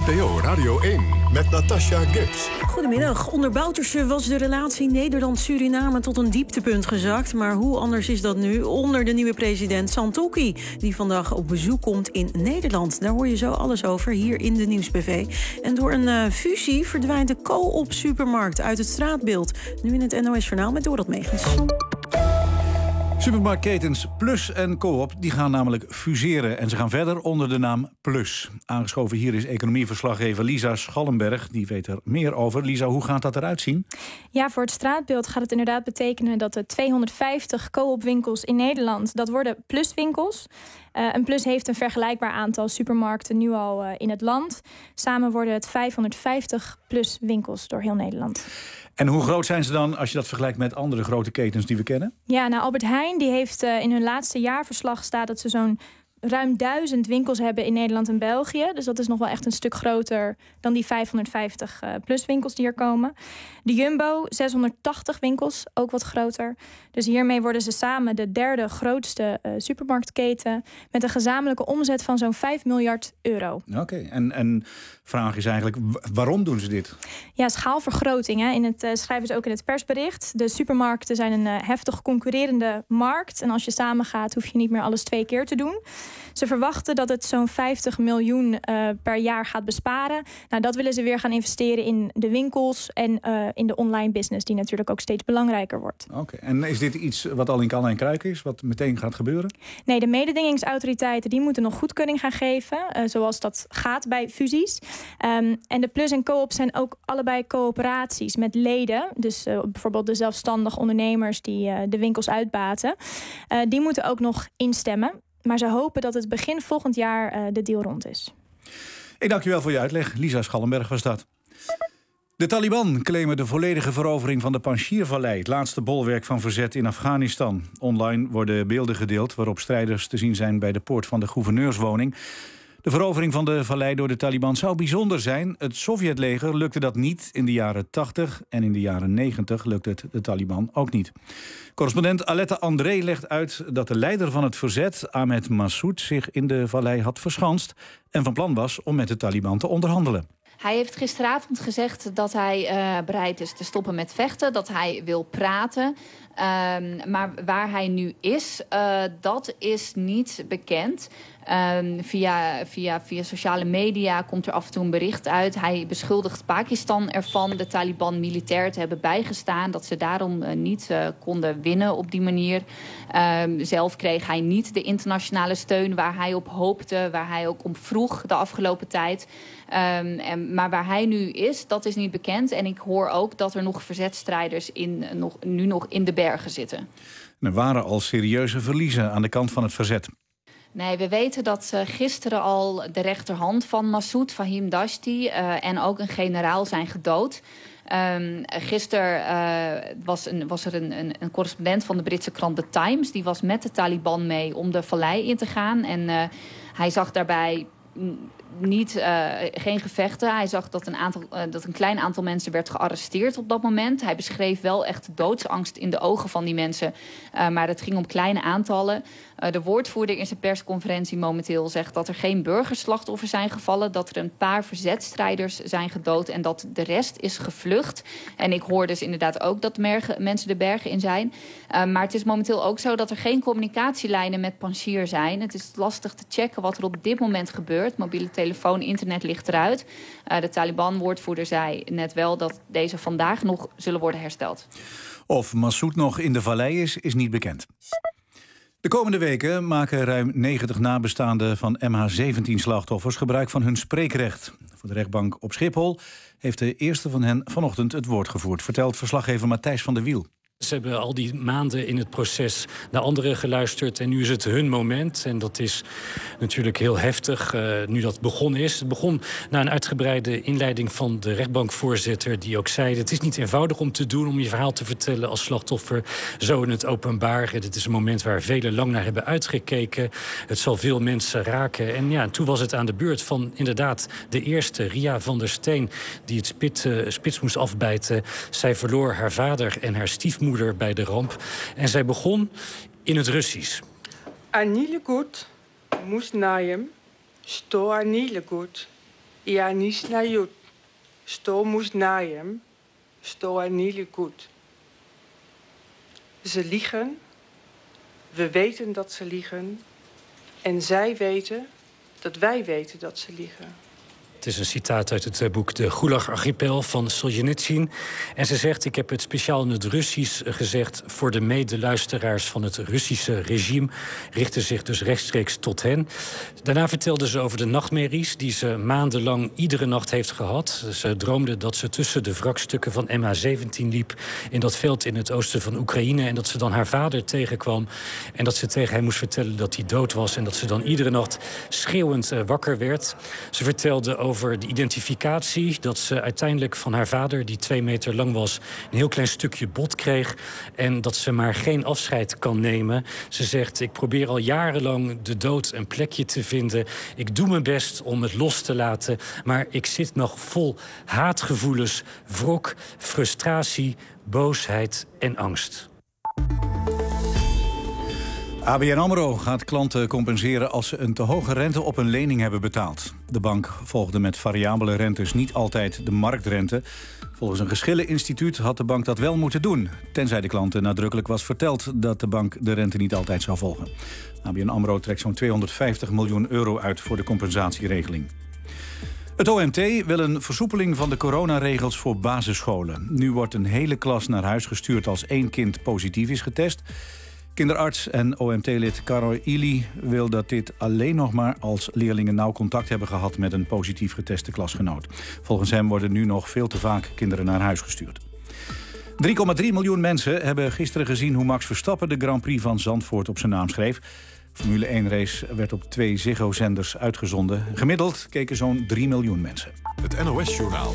NPO Radio 1 met Natasha Gibbs. Goedemiddag. Onder Bouterse was de relatie Nederland-Suriname tot een dieptepunt gezakt. Maar hoe anders is dat nu onder de nieuwe president Santokki, die vandaag op bezoek komt in Nederland. Daar hoor je zo alles over hier in de Nieuwsbv. En door een fusie verdwijnt de Co-op supermarkt uit het straatbeeld. Nu in het NOS Journaal met Dorot Megens. Supermarktketens Plus en Co-op die gaan namelijk fuseren. En ze gaan verder onder de naam Plus. Aangeschoven hier is economieverslaggever Lisa Schallenberg. Die weet er meer over. Lisa, hoe gaat dat eruit zien? Ja, voor het straatbeeld gaat het inderdaad betekenen dat de 250 Co-op-winkels in Nederland, dat worden Plus-winkels. En Plus heeft een vergelijkbaar aantal supermarkten nu al in het land. Samen worden het 550 Plus-winkels door heel Nederland. En hoe groot zijn ze dan als je dat vergelijkt met andere grote ketens die we kennen? Ja, nou Albert Heijn die heeft in hun laatste jaarverslag staat dat ze zo'n ruim 1000 winkels hebben in Nederland en België. Dus dat is nog wel echt een stuk groter dan die 550 plus winkels die er komen. De Jumbo, 680 winkels, ook wat groter. Dus hiermee worden ze samen de derde grootste supermarktketen met een gezamenlijke omzet van zo'n 5 miljard euro. Oké, en vraag is eigenlijk, waarom doen ze dit? Ja, schaalvergroting. Hè. Schrijven ze ook in het persbericht. De supermarkten zijn een heftig concurrerende markt. En als je samen gaat, hoef je niet meer alles 2 keer te doen. Ze verwachten dat het zo'n 50 miljoen per jaar gaat besparen. Nou, dat willen ze weer gaan investeren in de winkels en in de online business, die natuurlijk ook steeds belangrijker wordt. Oké. En is dit iets wat al in kan en kruik is, wat meteen gaat gebeuren? Nee, de mededingingsautoriteiten die moeten nog goedkeuring gaan geven, zoals dat gaat bij fusies. En de Plus en Co-op zijn ook allebei coöperaties met leden. Dus bijvoorbeeld de zelfstandig ondernemers die de winkels uitbaten. Die moeten ook nog instemmen. Maar ze hopen dat het begin volgend jaar de deal rond is. Ik dank je wel voor je uitleg. Lisa Schallenberg was dat. De Taliban claimen de volledige verovering van de Panjshir-vallei, het laatste bolwerk van verzet in Afghanistan. Online worden beelden gedeeld waarop strijders te zien zijn bij de poort van de gouverneurswoning. De verovering van de vallei door de Taliban zou bijzonder zijn. Het Sovjetleger lukte dat niet in de jaren 80 en in de jaren 90 lukte het de Taliban ook niet. Correspondent Aletta André legt uit dat de leider van het verzet, Ahmed Massoud, zich in de vallei had verschanst en van plan was om met de Taliban te onderhandelen. Hij heeft gisteravond gezegd dat hij bereid is te stoppen met vechten, dat hij wil praten. Maar waar hij nu is, dat is niet bekend. Via sociale media komt er af en toe een bericht uit. Hij beschuldigt Pakistan ervan de Taliban militair te hebben bijgestaan, dat ze daarom niet konden winnen op die manier. Zelf kreeg hij niet de internationale steun waar hij op hoopte, waar hij ook om vroeg de afgelopen tijd. Maar waar hij nu is, dat is niet bekend. En ik hoor ook dat er nog verzetstrijders nu nog in de bergen zitten. Er waren al serieuze verliezen aan de kant van het verzet. Nee, we weten dat gisteren al de rechterhand van Massoud, Fahim Dashti, en ook een generaal zijn gedood. Gisteren was er een correspondent van de Britse krant The Times. Die was met de Taliban mee om de vallei in te gaan. En hij zag daarbij geen gevechten. Hij zag dat een klein aantal mensen werd gearresteerd op dat moment. Hij beschreef wel echt doodsangst in de ogen van die mensen. Maar het ging om kleine aantallen. De woordvoerder in zijn persconferentie momenteel zegt dat er geen burgerslachtoffers zijn gevallen, dat er een paar verzetstrijders zijn gedood en dat de rest is gevlucht. En ik hoor dus inderdaad ook dat mensen de bergen in zijn. Maar het is momenteel ook zo dat er geen communicatielijnen met Panjshir zijn. Het is lastig te checken wat er op dit moment gebeurt. Mobiele telefoon, internet ligt eruit. De Taliban-woordvoerder zei net wel dat deze vandaag nog zullen worden hersteld. Of Massoud nog in de vallei is niet bekend. De komende weken maken ruim 90 nabestaanden van MH17-slachtoffers gebruik van hun spreekrecht. Voor de rechtbank op Schiphol heeft de eerste van hen vanochtend het woord gevoerd, vertelt verslaggever Matthijs van der Wiel. Ze hebben al die maanden in het proces naar anderen geluisterd en nu is het hun moment. En dat is natuurlijk heel heftig nu dat begonnen is. Het begon na een uitgebreide inleiding van de rechtbankvoorzitter die ook zei: het is niet eenvoudig om te doen, om je verhaal te vertellen als slachtoffer zo in het openbaar. Dit is een moment waar velen lang naar hebben uitgekeken. Het zal veel mensen raken. En ja, toen was het aan de beurt van inderdaad de eerste, Ria van der Steen, die het spits moest afbijten. Zij verloor haar vader en haar stiefmoeder bij de ramp. En zij begon in het Russisch. Ani likud, moest najem, sto ani likud. Ja niet naar Joet. Sto moest naar hem. Sto en niet goed. Ze liegen. We weten dat ze liegen. En zij weten dat wij weten dat ze liegen. Het is een citaat uit het boek De Gulag-archipel van Solzhenitsyn. En ze zegt, ik heb het speciaal in het Russisch gezegd voor de medeluisteraars van het Russische regime. Richtte zich dus rechtstreeks tot hen. Daarna vertelde ze over de nachtmerries die ze maandenlang iedere nacht heeft gehad. Ze droomde dat ze tussen de wrakstukken van MH17 liep in dat veld in het oosten van Oekraïne. En dat ze dan haar vader tegenkwam. En dat ze tegen hem moest vertellen dat hij dood was. En dat ze dan iedere nacht schreeuwend wakker werd. Ze vertelde over de identificatie, dat ze uiteindelijk van haar vader, die 2 meter lang was, een heel klein stukje bot kreeg en dat ze maar geen afscheid kan nemen. Ze zegt, ik probeer al jarenlang de dood een plekje te vinden. Ik doe mijn best om het los te laten, maar ik zit nog vol haatgevoelens, wrok, frustratie, boosheid en angst. ABN AMRO gaat klanten compenseren als ze een te hoge rente op een lening hebben betaald. De bank volgde met variabele rentes niet altijd de marktrente. Volgens een geschilleninstituut had de bank dat wel moeten doen, tenzij de klanten nadrukkelijk was verteld dat de bank de rente niet altijd zou volgen. ABN AMRO trekt zo'n €250 miljoen uit voor de compensatieregeling. Het OMT wil een versoepeling van de coronaregels voor basisscholen. Nu wordt een hele klas naar huis gestuurd als 1 kind positief is getest. Kinderarts en OMT-lid Caro Ili wil dat dit alleen nog maar als leerlingen nauw contact hebben gehad met een positief geteste klasgenoot. Volgens hem worden nu nog veel te vaak kinderen naar huis gestuurd. 3,3 miljoen mensen hebben gisteren gezien hoe Max Verstappen de Grand Prix van Zandvoort op zijn naam schreef. Formule 1-race werd op 2 Ziggo-zenders uitgezonden. Gemiddeld keken zo'n 3 miljoen mensen. Het NOS-journaal.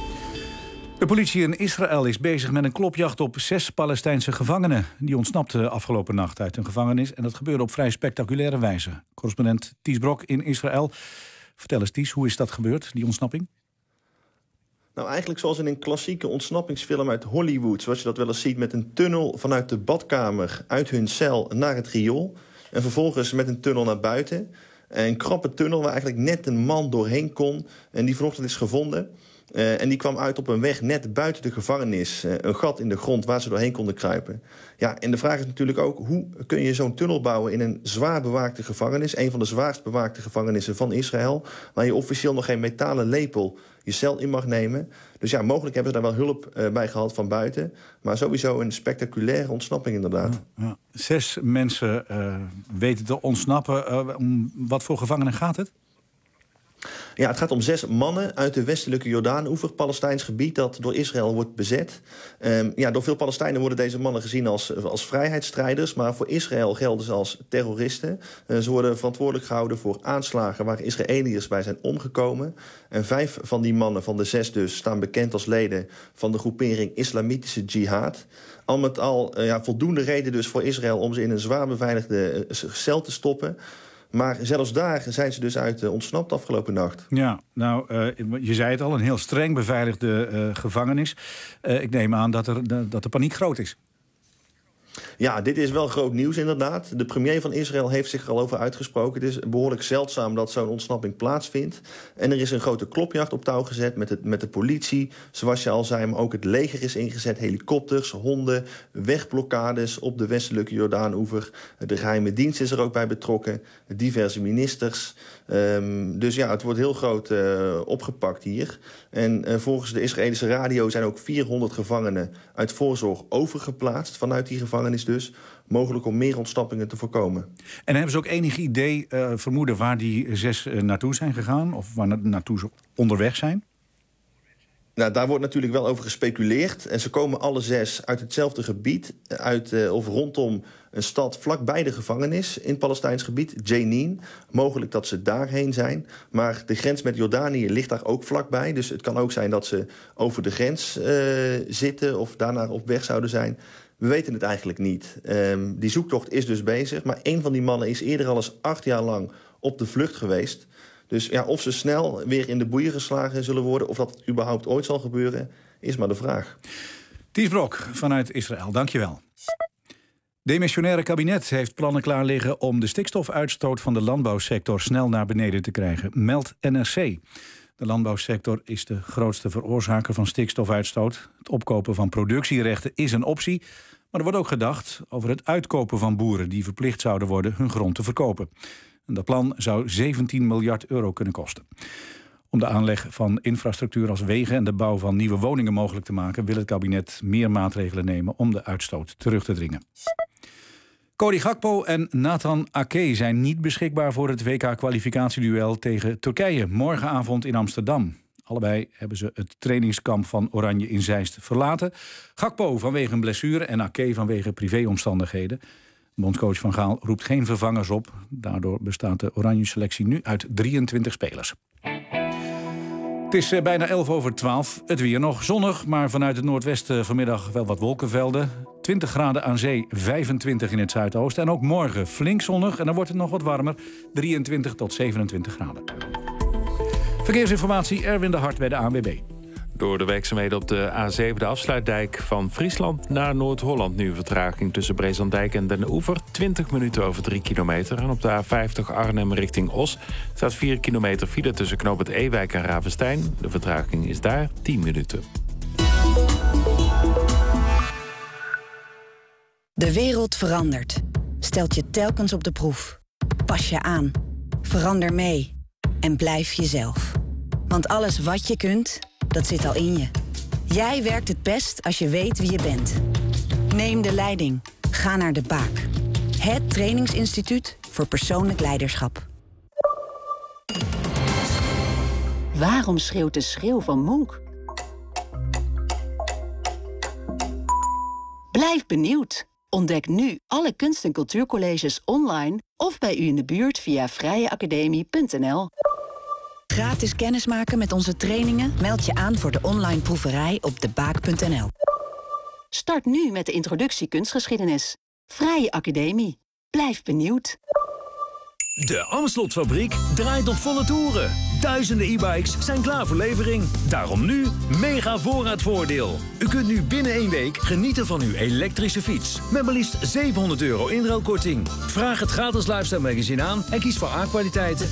De politie in Israël is bezig met een klopjacht op 6 Palestijnse gevangenen. Die ontsnapten afgelopen nacht uit een gevangenis. En dat gebeurde op vrij spectaculaire wijze. Correspondent Ties Brok in Israël. Vertel eens Ties, hoe is dat gebeurd, die ontsnapping? Nou, eigenlijk zoals in een klassieke ontsnappingsfilm uit Hollywood. Zoals je dat wel eens ziet, met een tunnel vanuit de badkamer uit hun cel naar het riool. En vervolgens met een tunnel naar buiten. Een krappe tunnel waar eigenlijk net een man doorheen kon. En die vanochtend is gevonden. En die kwam uit op een weg net buiten de gevangenis. Een gat in de grond waar ze doorheen konden kruipen. Ja, en de vraag is natuurlijk ook, hoe kun je zo'n tunnel bouwen in een zwaar bewaakte gevangenis? Een van de zwaarst bewaakte gevangenissen van Israël. Waar je officieel nog geen metalen lepel je cel in mag nemen. Dus ja, mogelijk hebben ze daar wel hulp bij gehad van buiten. Maar sowieso een spectaculaire ontsnapping inderdaad. Ja. 6 mensen weten te ontsnappen. Om wat voor gevangenen gaat het? Ja, het gaat om 6 mannen uit de westelijke Jordaan-oever, Palestijns gebied dat door Israël wordt bezet. Door veel Palestijnen worden deze mannen gezien als vrijheidsstrijders, maar voor Israël gelden ze als terroristen. Ze worden verantwoordelijk gehouden voor aanslagen waar Israëliërs bij zijn omgekomen. En 5 van die mannen, van de 6 dus, staan bekend als leden van de groepering Islamitische Jihad. Al met al voldoende reden dus voor Israël om ze in een zwaar beveiligde cel te stoppen. Maar zelfs daar zijn ze dus uit ontsnapt afgelopen nacht. Ja, nou, je zei het al, een heel streng beveiligde gevangenis. Ik neem aan dat de paniek groot is. Ja, dit is wel groot nieuws inderdaad. De premier van Israël heeft zich er al over uitgesproken. Het is behoorlijk zeldzaam dat zo'n ontsnapping plaatsvindt. En er is een grote klopjacht op touw gezet met de politie. Zoals je al zei, maar ook het leger is ingezet. Helikopters, honden, wegblokkades op de westelijke Jordaan-oever. De geheime dienst is er ook bij betrokken. Diverse ministers. Dus ja, het wordt heel groot opgepakt hier. En volgens de Israëlische radio zijn ook 400 gevangenen uit voorzorg overgeplaatst vanuit die gevangenis dus. Mogelijk om meer ontsnappingen te voorkomen. En hebben ze ook enig idee, vermoeden, waar die 6 naartoe zijn gegaan? Of waar naartoe ze onderweg zijn? Nou, daar wordt natuurlijk wel over gespeculeerd. En ze komen alle 6 uit hetzelfde gebied, of rondom een stad vlakbij de gevangenis in Palestijns gebied, Jenin. Mogelijk dat ze daarheen zijn. Maar de grens met Jordanië ligt daar ook vlakbij. Dus het kan ook zijn dat ze over de grens zitten of daarna op weg zouden zijn. We weten het eigenlijk niet. Die zoektocht is dus bezig. Maar 1 van die mannen is eerder al eens 8 jaar lang op de vlucht geweest. Dus ja, of ze snel weer in de boeien geslagen zullen worden, of dat überhaupt ooit zal gebeuren, is maar de vraag. Ties Brok vanuit Israël, dankjewel. Demissionaire kabinet heeft plannen klaar liggen om de stikstofuitstoot van de landbouwsector snel naar beneden te krijgen, meldt NRC. De landbouwsector is de grootste veroorzaker van stikstofuitstoot. Het opkopen van productierechten is een optie. Maar er wordt ook gedacht over het uitkopen van boeren die verplicht zouden worden hun grond te verkopen. En dat plan zou 17 miljard euro kunnen kosten. Om de aanleg van infrastructuur als wegen en de bouw van nieuwe woningen mogelijk te maken, wil het kabinet meer maatregelen nemen om de uitstoot terug te dringen. Cody Gakpo en Nathan Ake zijn niet beschikbaar voor het WK-kwalificatieduel tegen Turkije morgenavond in Amsterdam. Allebei hebben ze het trainingskamp van Oranje in Zeist verlaten. Gakpo vanwege een blessure en Ake vanwege privéomstandigheden. Bondscoach Van Gaal roept geen vervangers op. Daardoor bestaat de Oranje-selectie nu uit 23 spelers. Het is bijna 11:11. Het weer nog zonnig, maar vanuit het noordwesten vanmiddag wel wat wolkenvelden. 20 graden aan zee, 25 in het zuidoosten. En ook morgen flink zonnig en dan wordt het nog wat warmer. 23 tot 27 graden. Verkeersinformatie, Erwin de Hart bij de ANWB. Door de werkzaamheden op de A7, de afsluitdijk van Friesland naar Noord-Holland, nu vertraging tussen Brezandijk en Den Oever. 20 minuten over 3 kilometer. En op de A50 Arnhem richting Os staat 4 kilometer file tussen Knoop Ewijk en Ravenstein. De vertraging is daar 10 minuten. De wereld verandert. Stelt je telkens op de proef. Pas je aan. Verander mee. En blijf jezelf. Want alles wat je kunt, dat zit al in je. Jij werkt het best als je weet wie je bent. Neem de leiding. Ga naar De Baak. Het trainingsinstituut voor persoonlijk leiderschap. Waarom schreeuwt de schreeuw van Monk? Blijf benieuwd. Ontdek nu alle kunst- en cultuurcolleges online of bij u in de buurt via vrijeacademie.nl. Gratis kennismaken met onze trainingen? Meld je aan voor de online proeverij op debaak.nl. Start nu met de introductie kunstgeschiedenis. Vrije Academie. Blijf benieuwd. De Amsteltfabriek draait op volle toeren. Duizenden e-bikes zijn klaar voor levering. Daarom nu mega voorraadvoordeel. U kunt nu binnen 1 week genieten van uw elektrische fiets. Met maar liefst €700 inruilkorting. Vraag het gratis Lifestyle magazine aan en kies voor A-kwaliteit.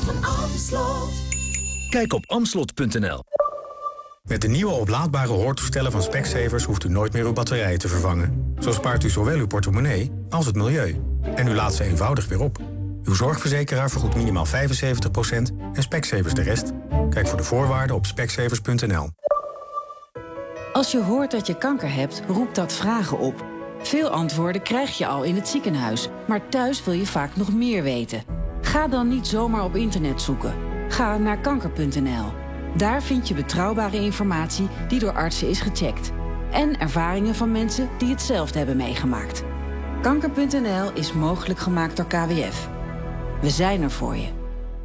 Kijk op amslot.nl. Met de nieuwe oplaadbare hoortoestellen van Specsavers hoeft u nooit meer uw batterijen te vervangen. Zo spaart u zowel uw portemonnee als het milieu. En u laat ze eenvoudig weer op. Uw zorgverzekeraar vergoedt minimaal 75% en Specsavers de rest. Kijk voor de voorwaarden op specsavers.nl. Als je hoort dat je kanker hebt, roept dat vragen op. Veel antwoorden krijg je al in het ziekenhuis, maar thuis wil je vaak nog meer weten. Ga dan niet zomaar op internet zoeken. Ga naar kanker.nl. Daar vind je betrouwbare informatie die door artsen is gecheckt. En ervaringen van mensen die hetzelfde hebben meegemaakt. Kanker.nl is mogelijk gemaakt door KWF. We zijn er voor je.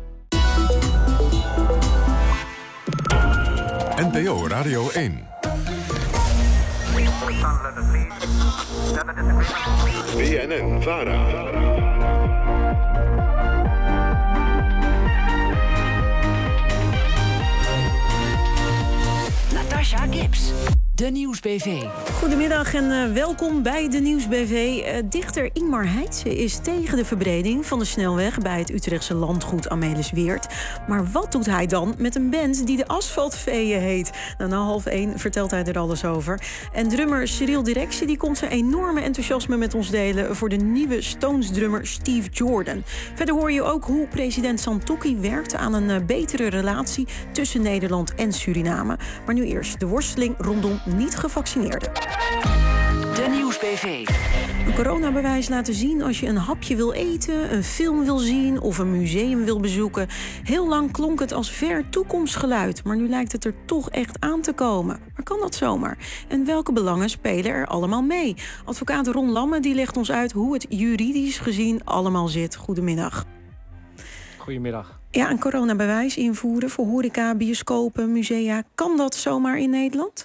NPO Radio 1. BNN-VARA. Natasha Gibbs. De Nieuwsbv. Goedemiddag en welkom bij de Nieuwsbv. Dichter Ingmar Heitse is tegen de verbreding van de snelweg bij het Utrechtse landgoed Amelisweert. Maar wat doet hij dan met een band die de Asfaltveeën heet? Nou, na 12:30 vertelt hij er alles over. En drummer Cyril Directie die komt zijn enorme enthousiasme met ons delen voor de nieuwe Stones-drummer Steve Jordan. Verder hoor je ook hoe president Santokki werkt aan een betere relatie tussen Nederland en Suriname. Maar nu eerst de worsteling rondom niet-gevaccineerden. De Nieuwsbv. Een coronabewijs laten zien als je een hapje wil eten, een film wil zien of een museum wil bezoeken. Heel lang klonk het als ver toekomstgeluid, maar nu lijkt het er toch echt aan te komen. Maar kan dat zomaar? En welke belangen spelen er allemaal mee? Advocaat Ron Lamme die legt ons uit hoe het juridisch gezien allemaal zit. Goedemiddag. Goedemiddag. Ja, een coronabewijs invoeren voor horeca, bioscopen, musea. Kan dat zomaar in Nederland?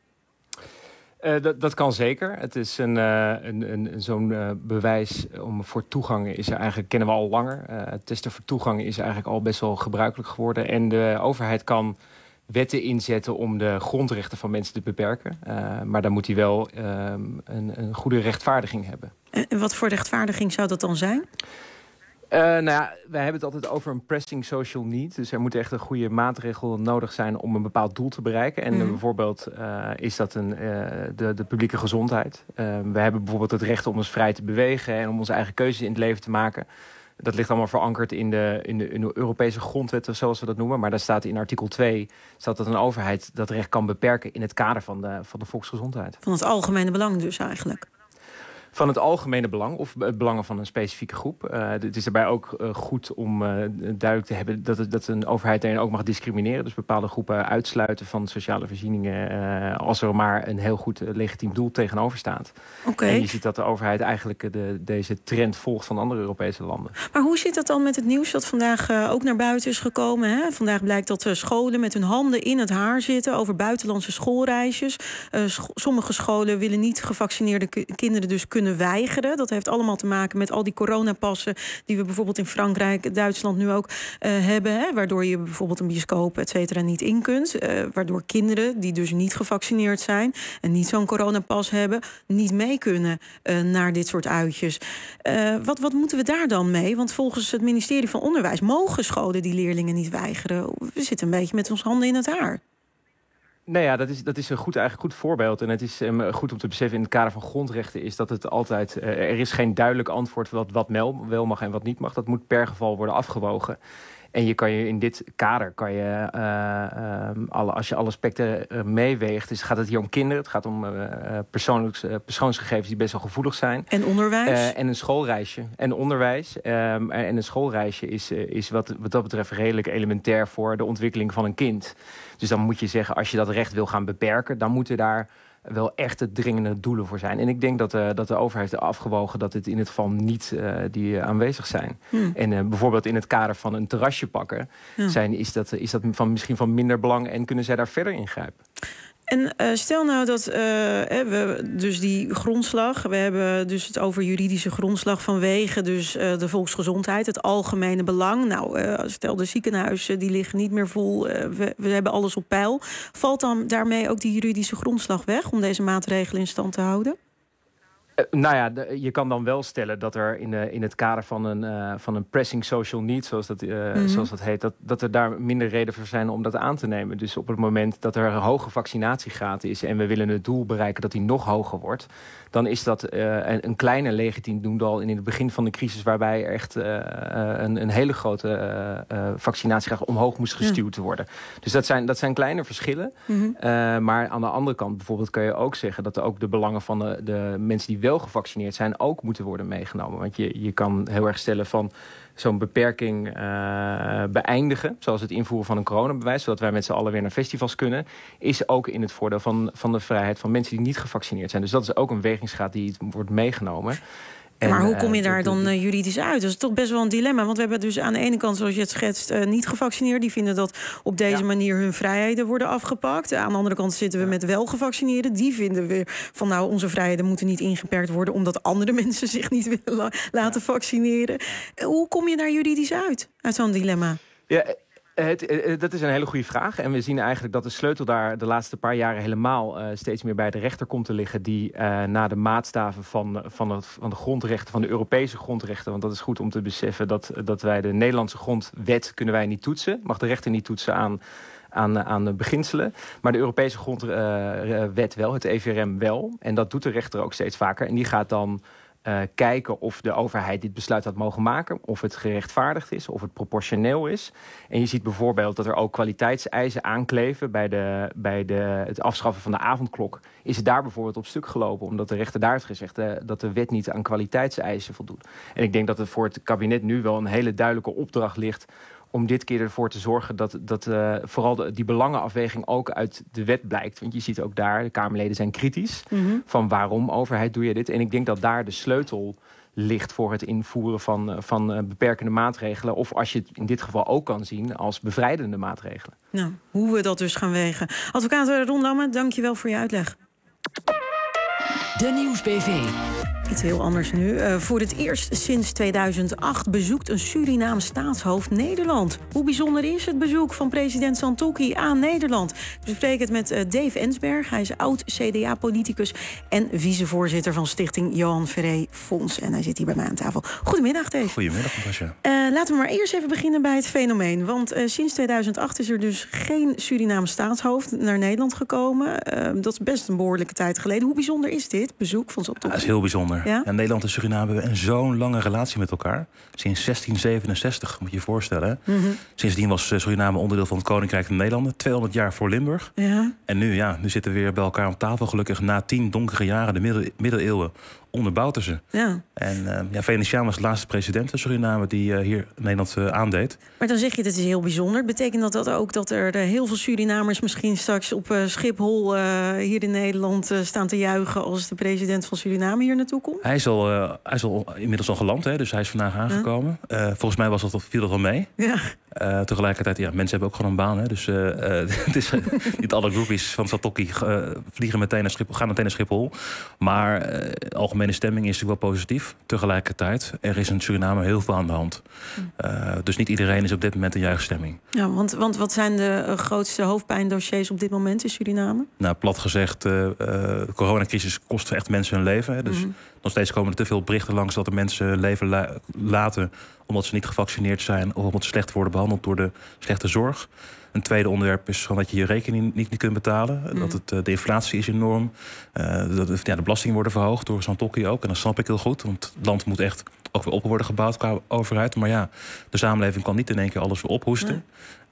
Dat kan zeker. Het is zo'n bewijs voor toegang kennen we al langer. Het testen voor toegang is eigenlijk al best wel gebruikelijk geworden. En de overheid kan wetten inzetten om de grondrechten van mensen te beperken. Maar dan moet hij wel een goede rechtvaardiging hebben. En wat voor rechtvaardiging zou dat dan zijn? wij hebben het altijd over een pressing social need. Dus er moet echt een goede maatregel nodig zijn om een bepaald doel te bereiken. En bijvoorbeeld is dat de publieke gezondheid. We hebben bijvoorbeeld het recht om ons vrij te bewegen en om onze eigen keuzes in het leven te maken. Dat ligt allemaal verankerd in de Europese grondwet, zoals we dat noemen. Maar daar staat in artikel 2 dat een overheid dat recht kan beperken in het kader van de volksgezondheid. Van het algemene belang dus eigenlijk. Van het algemene belang of het belangen van een specifieke groep. Het is daarbij ook goed om duidelijk te hebben dat een overheid daarin ook mag discrimineren. Dus bepaalde groepen uitsluiten van sociale voorzieningen als er maar een heel goed legitiem doel tegenover staat. Okay. En je ziet dat de overheid eigenlijk deze trend volgt van andere Europese landen. Maar hoe zit dat dan met het nieuws dat vandaag ook naar buiten is gekomen? Hè? Vandaag blijkt dat scholen met hun handen in het haar zitten over buitenlandse schoolreisjes. Sommige scholen willen niet gevaccineerde kinderen dus kunnen weigeren. Dat heeft allemaal te maken met al die coronapassen die we bijvoorbeeld in Frankrijk, Duitsland nu ook hebben. Hè? Waardoor je bijvoorbeeld een bioscoop, et cetera, niet in kunt. Waardoor kinderen die dus niet gevaccineerd zijn en niet zo'n coronapas hebben, niet mee kunnen naar dit soort uitjes. Wat moeten we daar dan mee? Want volgens het ministerie van Onderwijs mogen scholen die leerlingen niet weigeren. We zitten een beetje met ons handen in het haar. Nou ja, dat is een goed voorbeeld. En het is goed om te beseffen in het kader van grondrechten is dat het altijd er is geen duidelijk antwoord wat wel mag en wat niet mag. Dat moet per geval worden afgewogen. En je kan je in dit kader, als je alle aspecten meeweegt, dus gaat het hier om kinderen. Het gaat om persoonsgegevens die best wel gevoelig zijn. En onderwijs? En een schoolreisje. En onderwijs. En een schoolreisje is wat dat betreft redelijk elementair voor de ontwikkeling van een kind. Dus dan moet je zeggen, als je dat recht wil gaan beperken, dan moeten daar wel echte dringende doelen voor zijn. En ik denk dat de overheid heeft afgewogen dat het in het geval niet die aanwezig zijn. En bijvoorbeeld in het kader van een terrasje pakken is dat misschien van minder belang en kunnen zij daar verder ingrijpen. En stel nou dat we dus die grondslag, we hebben dus het over juridische grondslag vanwege dus de volksgezondheid, het algemene belang. Nou, stel de ziekenhuizen die liggen niet meer vol, we hebben alles op peil. Valt dan daarmee ook die juridische grondslag weg om deze maatregelen in stand te houden? Je kan dan wel stellen dat er in het kader van een pressing social need, zoals dat heet, dat er daar minder reden voor zijn om dat aan te nemen. Dus op het moment dat er een hoge vaccinatiegraad is en we willen het doel bereiken dat die nog hoger wordt, dan is dat een kleine legitiem doendal in het begin van de crisis, waarbij er echt een hele grote vaccinatiegraad omhoog moest gestuurd worden. Dus dat zijn kleine verschillen. Maar aan de andere kant bijvoorbeeld kan je ook zeggen dat ook de belangen van de mensen die wel gevaccineerd zijn ook moeten worden meegenomen. Want je kan heel erg stellen van zo'n beperking beëindigen, zoals het invoeren van een coronabewijs, zodat wij met z'n allen weer naar festivals kunnen, is ook in het voordeel van de vrijheid van mensen die niet gevaccineerd zijn. Dus dat is ook een wegingsgraad die wordt meegenomen. Maar hoe kom je daar dan juridisch uit? Dat is toch best wel een dilemma. Want we hebben dus aan de ene kant, zoals je het schetst, niet gevaccineerden. Die vinden dat op deze manier hun vrijheden worden afgepakt. Aan de andere kant zitten we met wel gevaccineerden. Die vinden weer van onze vrijheden moeten niet ingeperkt worden, omdat andere mensen zich niet willen laten vaccineren. Hoe kom je daar juridisch uit zo'n dilemma? Ja, dat is een hele goede vraag. En we zien eigenlijk dat de sleutel daar de laatste paar jaren helemaal steeds meer bij de rechter komt te liggen, die na de maatstaven van de grondrechten, van de Europese grondrechten, want dat is goed om te beseffen dat wij de Nederlandse grondwet kunnen wij niet toetsen, mag de rechter niet toetsen aan de beginselen. Maar de Europese grondwet wel, het EVRM wel. En dat doet de rechter ook steeds vaker. En die gaat dan kijken of de overheid dit besluit had mogen maken, of het gerechtvaardigd is, of het proportioneel is. En je ziet bijvoorbeeld dat er ook kwaliteitseisen aankleven bij het afschaffen van de avondklok. Is het daar bijvoorbeeld op stuk gelopen, omdat de rechter daar heeft gezegd dat de wet niet aan kwaliteitseisen voldoet. En ik denk dat het voor het kabinet nu wel een hele duidelijke opdracht ligt om dit keer ervoor te zorgen dat vooral die belangenafweging ook uit de wet blijkt. Want je ziet ook daar, de Kamerleden zijn kritisch van waarom overheid doe je dit. En ik denk dat daar de sleutel ligt voor het invoeren van beperkende maatregelen. Of als je het in dit geval ook kan zien als bevrijdende maatregelen. Nou, hoe we dat dus gaan wegen. Advocaat Ron Lamme, dank je wel voor je uitleg. De Nieuwsbv. Iets heel anders nu. Voor het eerst sinds 2008 bezoekt een Surinaams staatshoofd Nederland. Hoe bijzonder is het bezoek van president Santokki aan Nederland? We bespreken het met Dave Ensberg. Hij is oud-CDA-politicus en vicevoorzitter van stichting Johan Ferré Fonds. En hij zit hier bij mij aan tafel. Goedemiddag, Dave. Goedemiddag, Natasja. Laten we maar eerst even beginnen bij het fenomeen. Want sinds 2008 is er dus geen Surinaams staatshoofd naar Nederland gekomen. Dat is best een behoorlijke tijd geleden. Hoe bijzonder is dit bezoek van Santokki? Dat is heel bijzonder. Ja? En Nederland en Suriname hebben zo'n lange relatie met elkaar. Sinds 1667, moet je je voorstellen. Mm-hmm. Sindsdien was Suriname onderdeel van het Koninkrijk van Nederlanden. 200 jaar voor Limburg. Ja. En nu zitten we weer bij elkaar op tafel. Gelukkig na 10 donkere jaren, de middeleeuwen, onder Bouterse. Ja. En Venetiaan was de laatste president van Suriname die hier Nederland aandeed. Maar dan zeg je, het is heel bijzonder. Betekent dat ook dat er heel veel Surinamers misschien straks op Schiphol hier in Nederland staan te juichen als de president van Suriname hier naartoe komt? Hij is al inmiddels al geland, hè, dus hij is vandaag aangekomen. Volgens mij viel dat wel mee. Ja. Tegelijkertijd, mensen hebben ook gewoon een baan. Hè, dus het is niet alle groupies van Santokki gaan meteen naar Schiphol. Maar de algemene stemming is natuurlijk wel positief. Tegelijkertijd, er is in Suriname heel veel aan de hand. Dus niet iedereen is op dit moment in juichstemming. Ja, want wat zijn de grootste hoofdpijndossiers op dit moment in Suriname? Nou, plat gezegd, de coronacrisis kost echt mensen hun leven. Hè, dus nog steeds komen er te veel berichten langs dat er mensen leven laten omdat ze niet gevaccineerd zijn of omdat ze slecht worden behandeld door de slechte zorg. Een tweede onderwerp is gewoon dat je je rekening niet kunt betalen. Dat de inflatie is enorm. De belastingen worden verhoogd door Santokki ook. En dat snap ik heel goed, want het land moet echt ook weer op worden gebouwd qua overheid. Maar de samenleving kan niet in één keer alles weer ophoesten.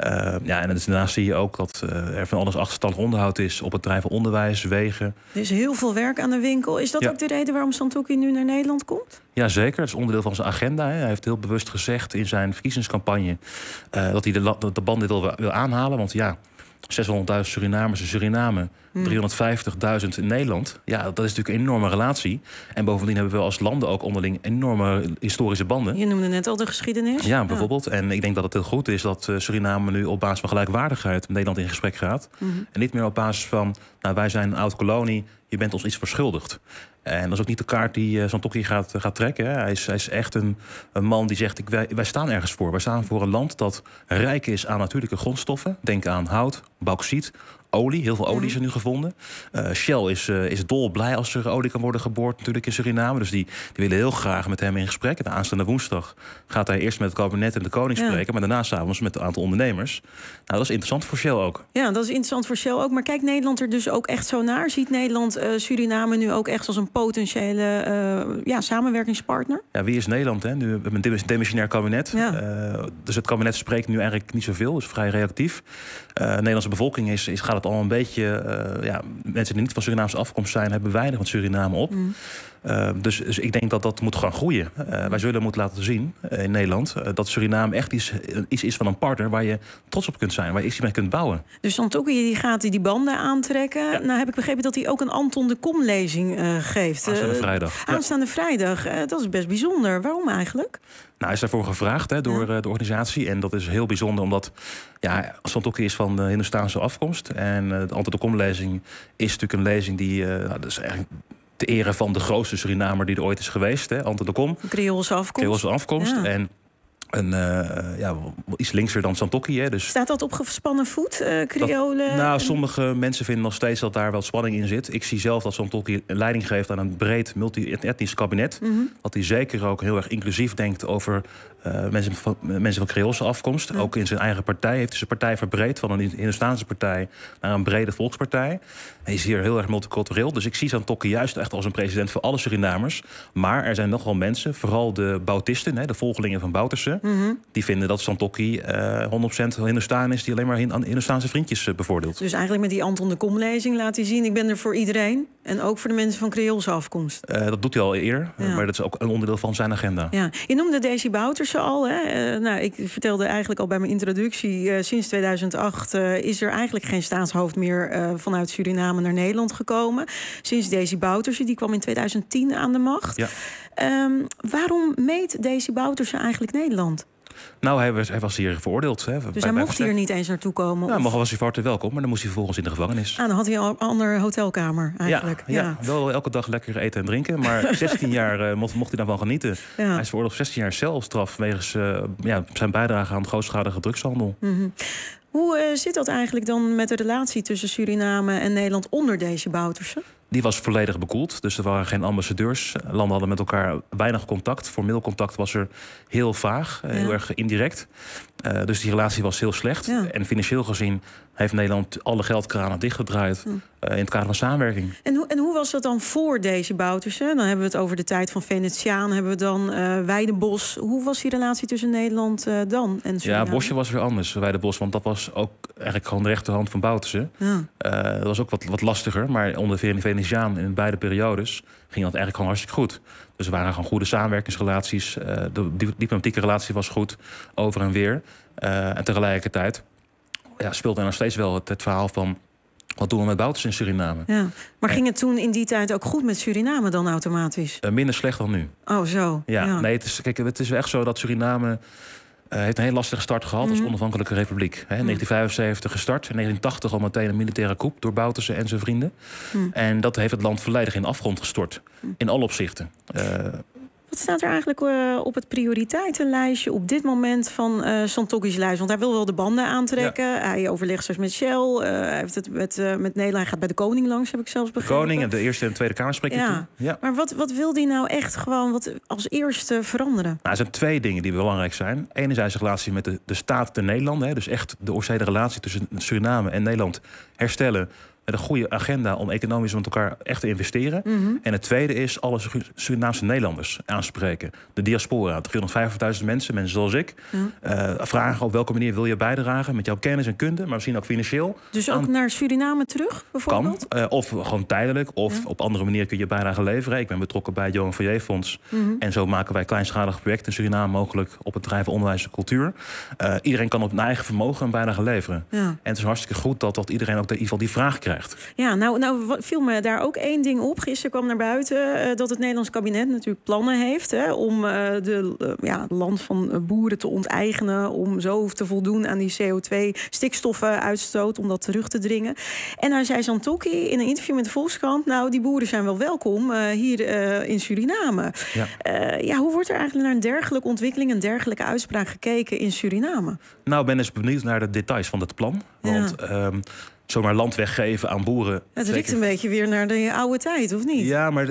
En daarnaast zie je ook dat er van alles achterstallig onderhoud is op het terrein van onderwijs, wegen. Er is heel veel werk aan de winkel. Is dat ook de reden waarom Santokki nu naar Nederland komt? Ja, zeker. Dat is onderdeel van zijn agenda. Hè. Hij heeft heel bewust gezegd in zijn verkiezingscampagne dat hij de banden wil aanhalen. Want 600.000 Surinamers in Suriname, 350.000 in Nederland. Ja, dat is natuurlijk een enorme relatie. En bovendien hebben we als landen ook onderling enorme historische banden. Je noemde net al de geschiedenis. Ja, bijvoorbeeld. En ik denk dat het heel goed is dat Suriname nu op basis van gelijkwaardigheid met Nederland in gesprek gaat. En niet meer op basis van, wij zijn een oud-kolonie, je bent ons iets verschuldigd. En dat is ook niet de kaart die Santokki gaat trekken. Hè. Hij is echt een man die zegt, wij staan ergens voor. Wij staan voor een land dat rijk is aan natuurlijke grondstoffen. Denk aan hout, bauxiet, olie. Heel veel olie is er nu gevonden. Shell is dolblij als er olie kan worden geboord natuurlijk in Suriname. Dus die willen heel graag met hem in gesprek. De aanstaande woensdag gaat hij eerst met het kabinet en de koning spreken. Maar daarna s'avonds met een aantal ondernemers. Nou, dat is interessant voor Shell ook. Ja, dat is interessant voor Shell ook. Maar kijkt Nederland er dus ook echt zo naar? Ziet Nederland Suriname nu ook echt als een potentiële samenwerkingspartner? Ja, wie is Nederland? Hè? Nu hebben we een demissionair kabinet. Dus het kabinet spreekt nu eigenlijk niet zoveel. Dus vrij reactief. De Nederlandse bevolking gaat het al een beetje. Mensen die niet van Surinaamse afkomst zijn, hebben weinig met Suriname op. Dus ik denk dat dat moet gaan groeien. Wij zullen moeten laten zien in Nederland dat Suriname echt iets is van een partner waar je trots op kunt zijn, waar je iets mee kunt bouwen. Dus Santokki die gaat die banden aantrekken. Ja. Nou heb ik begrepen dat hij ook een Anton de Kom-lezing geeft. Aanstaande vrijdag. Aanstaande vrijdag. Dat is best bijzonder. Waarom eigenlijk? Nou, hij is daarvoor gevraagd door de organisatie. En dat is heel bijzonder omdat Santokki is van de Hindoestaanse afkomst. En de Anton de Kom-lezing is natuurlijk een lezing die dat is eigenlijk te ere van de grootste Surinamer die er ooit is geweest, hè, Anton de Kom. Creoolse afkomst. Ja. En iets linkser dan Santokki. Hè, dus staat dat op gespannen voet, Creolen? Sommige mensen vinden nog steeds dat daar wel spanning in zit. Ik zie zelf dat Santokki leiding geeft aan een breed multi-etnisch kabinet. Dat hij zeker ook heel erg inclusief denkt over mensen van Creoolse afkomst. Ook in zijn eigen partij heeft hij zijn partij verbreed van een Hindoestaanse partij naar een brede volkspartij. Hij is hier heel erg multicultureel. Dus ik zie Santokki juist echt als een president voor alle Surinamers. Maar er zijn nogal mensen, vooral de Bautisten, de volgelingen van Bouterse, die vinden dat Santokki 100% Hindoestaan is die alleen maar Hindoestaanse vriendjes bevoordeelt. Dus eigenlijk met die Anton de Kom-lezing laat hij zien, ik ben er voor iedereen. En ook voor de mensen van Creoolse afkomst. Dat doet hij al eerder, maar dat is ook een onderdeel van zijn agenda. Ja. Je noemde Desi Bouterse al. Hè? Ik vertelde eigenlijk al bij mijn introductie, sinds 2008 is er eigenlijk geen staatshoofd meer vanuit Suriname naar Nederland gekomen. Sinds Desi Bouterse, die kwam in 2010 aan de macht. Ja. Waarom meet Desi Bouterse eigenlijk Nederland? Nou, hij was hier veroordeeld. Dus hij mocht hier niet eens naartoe komen? Nou, was hij van harte welkom, maar dan moest hij vervolgens in de gevangenis. Dan had hij een andere hotelkamer eigenlijk. Ja, wel elke dag lekker eten en drinken. Maar 16 jaar mocht hij daarvan genieten. Ja. Hij is veroordeeld 16 jaar celstraf wegens zijn bijdrage aan grootschalige drugshandel. Mm-hmm. Hoe zit dat eigenlijk dan met de relatie tussen Suriname en Nederland onder deze Bouterse? Die was volledig bekoeld, dus er waren geen ambassadeurs. Landen hadden met elkaar weinig contact. Formeel contact was er heel vaag, heel erg indirect. Dus die relatie was heel slecht. Ja. En financieel gezien heeft Nederland alle geldkranen dichtgedraaid in het kader van samenwerking. En hoe was dat dan voor deze Bouterse? Dan hebben we het over de tijd van Venetiaan, hebben we dan Weidenbos. Hoe was die relatie tussen Nederland dan en Suriname? Ja, Bosje was weer anders, Weidenbos, want dat was ook eigenlijk gewoon de rechterhand van Bouterse. Ja. Dat was ook wat lastiger, maar onder Venetiaan in beide periodes ging dat eigenlijk gewoon hartstikke goed. Dus er waren gewoon goede samenwerkingsrelaties. De diplomatieke relatie was goed, over en weer. En tegelijkertijd speelde er nog steeds wel het verhaal van wat doen we met Bouterse in Suriname. Ja. Maar ging het toen in die tijd ook goed met Suriname dan automatisch? Minder slecht dan nu. Oh, zo. Ja. Nee, het is echt zo dat Suriname heeft een heel lastige start gehad als onafhankelijke republiek. In 1975 gestart, in 1980 al meteen een militaire coup door Bouterse en zijn vrienden. En dat heeft het land volledig in de afgrond gestort. In alle opzichten. Wat staat er eigenlijk op het prioriteitenlijstje op dit moment van Santokki's lijst? Want hij wil wel de banden aantrekken. Ja. Hij overlegt straks met Shell. Hij heeft het met Nederland. Hij gaat bij de koning langs, heb ik zelfs begrepen. De koning en de Eerste en Tweede Kamer spreken toe. Ja. Maar wat wil hij nou echt gewoon als eerste veranderen? Nou, er zijn twee dingen die belangrijk zijn. Eén is zijn relatie met de staat der Nederlanden. Dus echt de oorzijde relatie tussen Suriname en Nederland herstellen. Met een goede agenda om economisch met elkaar echt te investeren. En het tweede is alle Surinaamse Nederlanders aanspreken. De diaspora, 350.000 mensen zoals ik. Vragen op welke manier wil je bijdragen met jouw kennis en kunde, maar misschien ook financieel. Dus ook naar Suriname terug, bijvoorbeeld? Kan, of gewoon tijdelijk, of op andere manier kun je bijdrage leveren. Ik ben betrokken bij het Johan Foyer Fonds. En zo maken wij kleinschalige projecten in Suriname mogelijk op het bedrijf onderwijs en cultuur. Iedereen kan op zijn eigen vermogen een bijdrage leveren. Ja. En het is hartstikke goed dat iedereen ook in ieder geval die vraag krijgt. Ja, nou viel me daar ook één ding op. Gisteren kwam naar buiten dat het Nederlands kabinet natuurlijk plannen heeft om het land van boeren te onteigenen, om zo te voldoen aan die CO2-stikstofuitstoot, om dat terug te dringen. En nou zei Santokki in een interview met de Volkskrant, nou, die boeren zijn wel welkom hier in Suriname. Ja. Hoe wordt er eigenlijk naar een dergelijke ontwikkeling, een dergelijke uitspraak gekeken in Suriname? Nou, ik ben eens benieuwd naar de details van het plan. Want zomaar land weggeven aan boeren. Het riekt een beetje weer naar de oude tijd, of niet? Ja, maar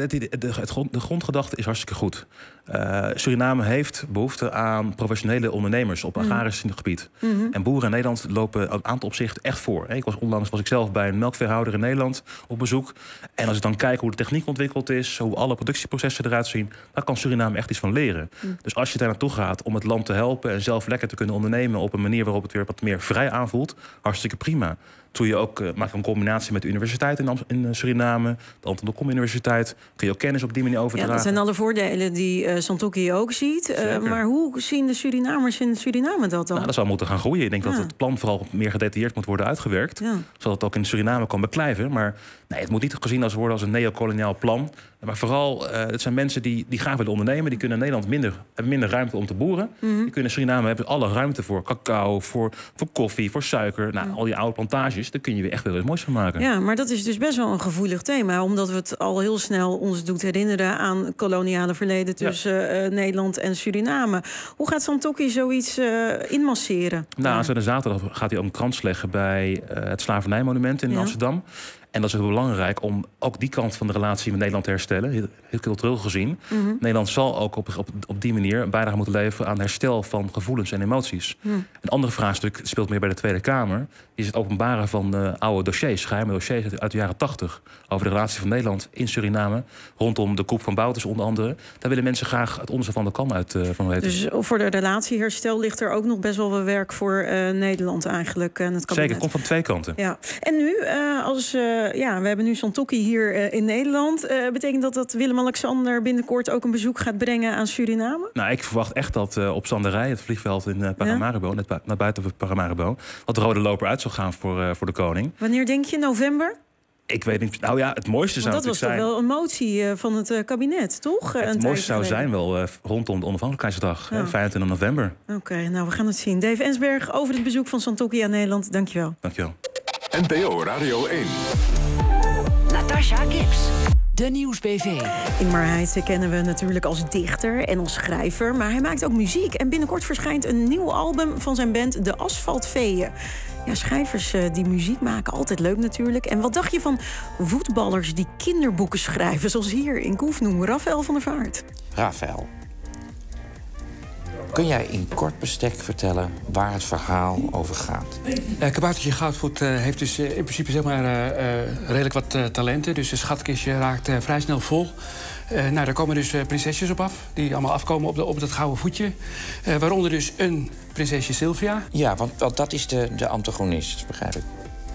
de grondgedachte is hartstikke goed. Suriname heeft behoefte aan professionele ondernemers op agrarisch gebied. En boeren in Nederland lopen op een aantal opzichten echt voor. Onlangs was ik zelf bij een melkveehouder in Nederland op bezoek. En als ik dan kijk hoe de techniek ontwikkeld is, hoe alle productieprocessen eruit zien, daar kan Suriname echt iets van leren. Dus als je daar naartoe gaat om het land te helpen en zelf lekker te kunnen ondernemen op een manier waarop het weer wat meer vrij aanvoelt, hartstikke prima. Doe je ook, maak een combinatie met de universiteit in Suriname, de Anton de Kom Universiteit. Kun je ook kennis op die manier overdragen. Ja, dat zijn alle voordelen die Santokki ook ziet. Maar hoe zien de Surinamers in Suriname dat dan? Nou, dat zou moeten gaan groeien. Ik denk dat het plan vooral meer gedetailleerd moet worden uitgewerkt. Zodat het ook in Suriname kan beklijven. Maar nee, het moet niet gezien worden als een neocoloniaal plan. Maar vooral, het zijn mensen die graag willen ondernemen. Die kunnen in Nederland hebben minder ruimte om te boeren. Die kunnen in Suriname hebben alle ruimte voor cacao, voor koffie, voor suiker. Nou, al die oude plantages, daar kun je weer echt wel eens moois van maken. Ja, maar dat is dus best wel een gevoelig thema. Omdat het al heel snel ons doet herinneren aan het koloniale verleden tussen Nederland en Suriname. Hoe gaat Santokki zoiets inmasseren? Nou, aanstaande zaterdag gaat hij ook een krans leggen bij het slavernijmonument in Amsterdam. En dat is heel belangrijk om ook die kant van de relatie met Nederland te herstellen. Heel cultureel gezien. Nederland zal ook op die manier een bijdrage moeten leveren aan herstel van gevoelens en emoties. Een ander vraagstuk speelt meer bij de Tweede Kamer. Is het openbaren van oude dossiers, geheime dossiers uit de jaren 80... over de relatie van Nederland in Suriname. Rondom de coup van Bouterse onder andere. Daar willen mensen graag het onderste van de kam uit van weten. Dus voor de relatieherstel ligt er ook nog best wel wat werk voor Nederland eigenlijk. En het kabinet. Zeker, het komt van twee kanten. Ja. En nu, we hebben nu Santokki hier in Nederland. Betekent dat Willem-Alexander binnenkort ook een bezoek gaat brengen aan Suriname? Nou, ik verwacht echt dat op Sandarij, het vliegveld in Paramaribo, net naar buiten van Paramaribo, dat de rode loper uit zal gaan voor de koning. Wanneer denk je? November? Ik weet niet. Nou ja, het mooiste zou natuurlijk zijn... Dat was toch wel een motie van het kabinet, toch? Het mooiste zou zijn wel rondom de onafhankelijkheidsdag, 25 november. Oké, nou, we gaan het zien. Dave Ensberg over het bezoek van Santokki aan Nederland. Dankjewel. Dankjewel. NPO Radio 1. Natasha Gibbs. De Nieuwsbv. Ingmar Heitse kennen we natuurlijk als dichter en als schrijver. Maar hij maakt ook muziek. En binnenkort verschijnt een nieuw album van zijn band De Asfaltveeën. Ja, schrijvers die muziek maken, altijd leuk natuurlijk. En wat dacht je van voetballers die kinderboeken schrijven... zoals hier in Koefnoem, Rafael van der Vaart. Rafael, kun jij in kort bestek vertellen waar het verhaal over gaat? Kaboutertje Goudvoet heeft dus in principe zeg maar, redelijk wat talenten. Dus het schatkistje raakt vrij snel vol. Nou, daar komen dus prinsesjes op af, die allemaal afkomen op dat gouden voetje. Waaronder dus een prinsesje Sylvia. Ja, want dat is de antagonist, begrijp ik.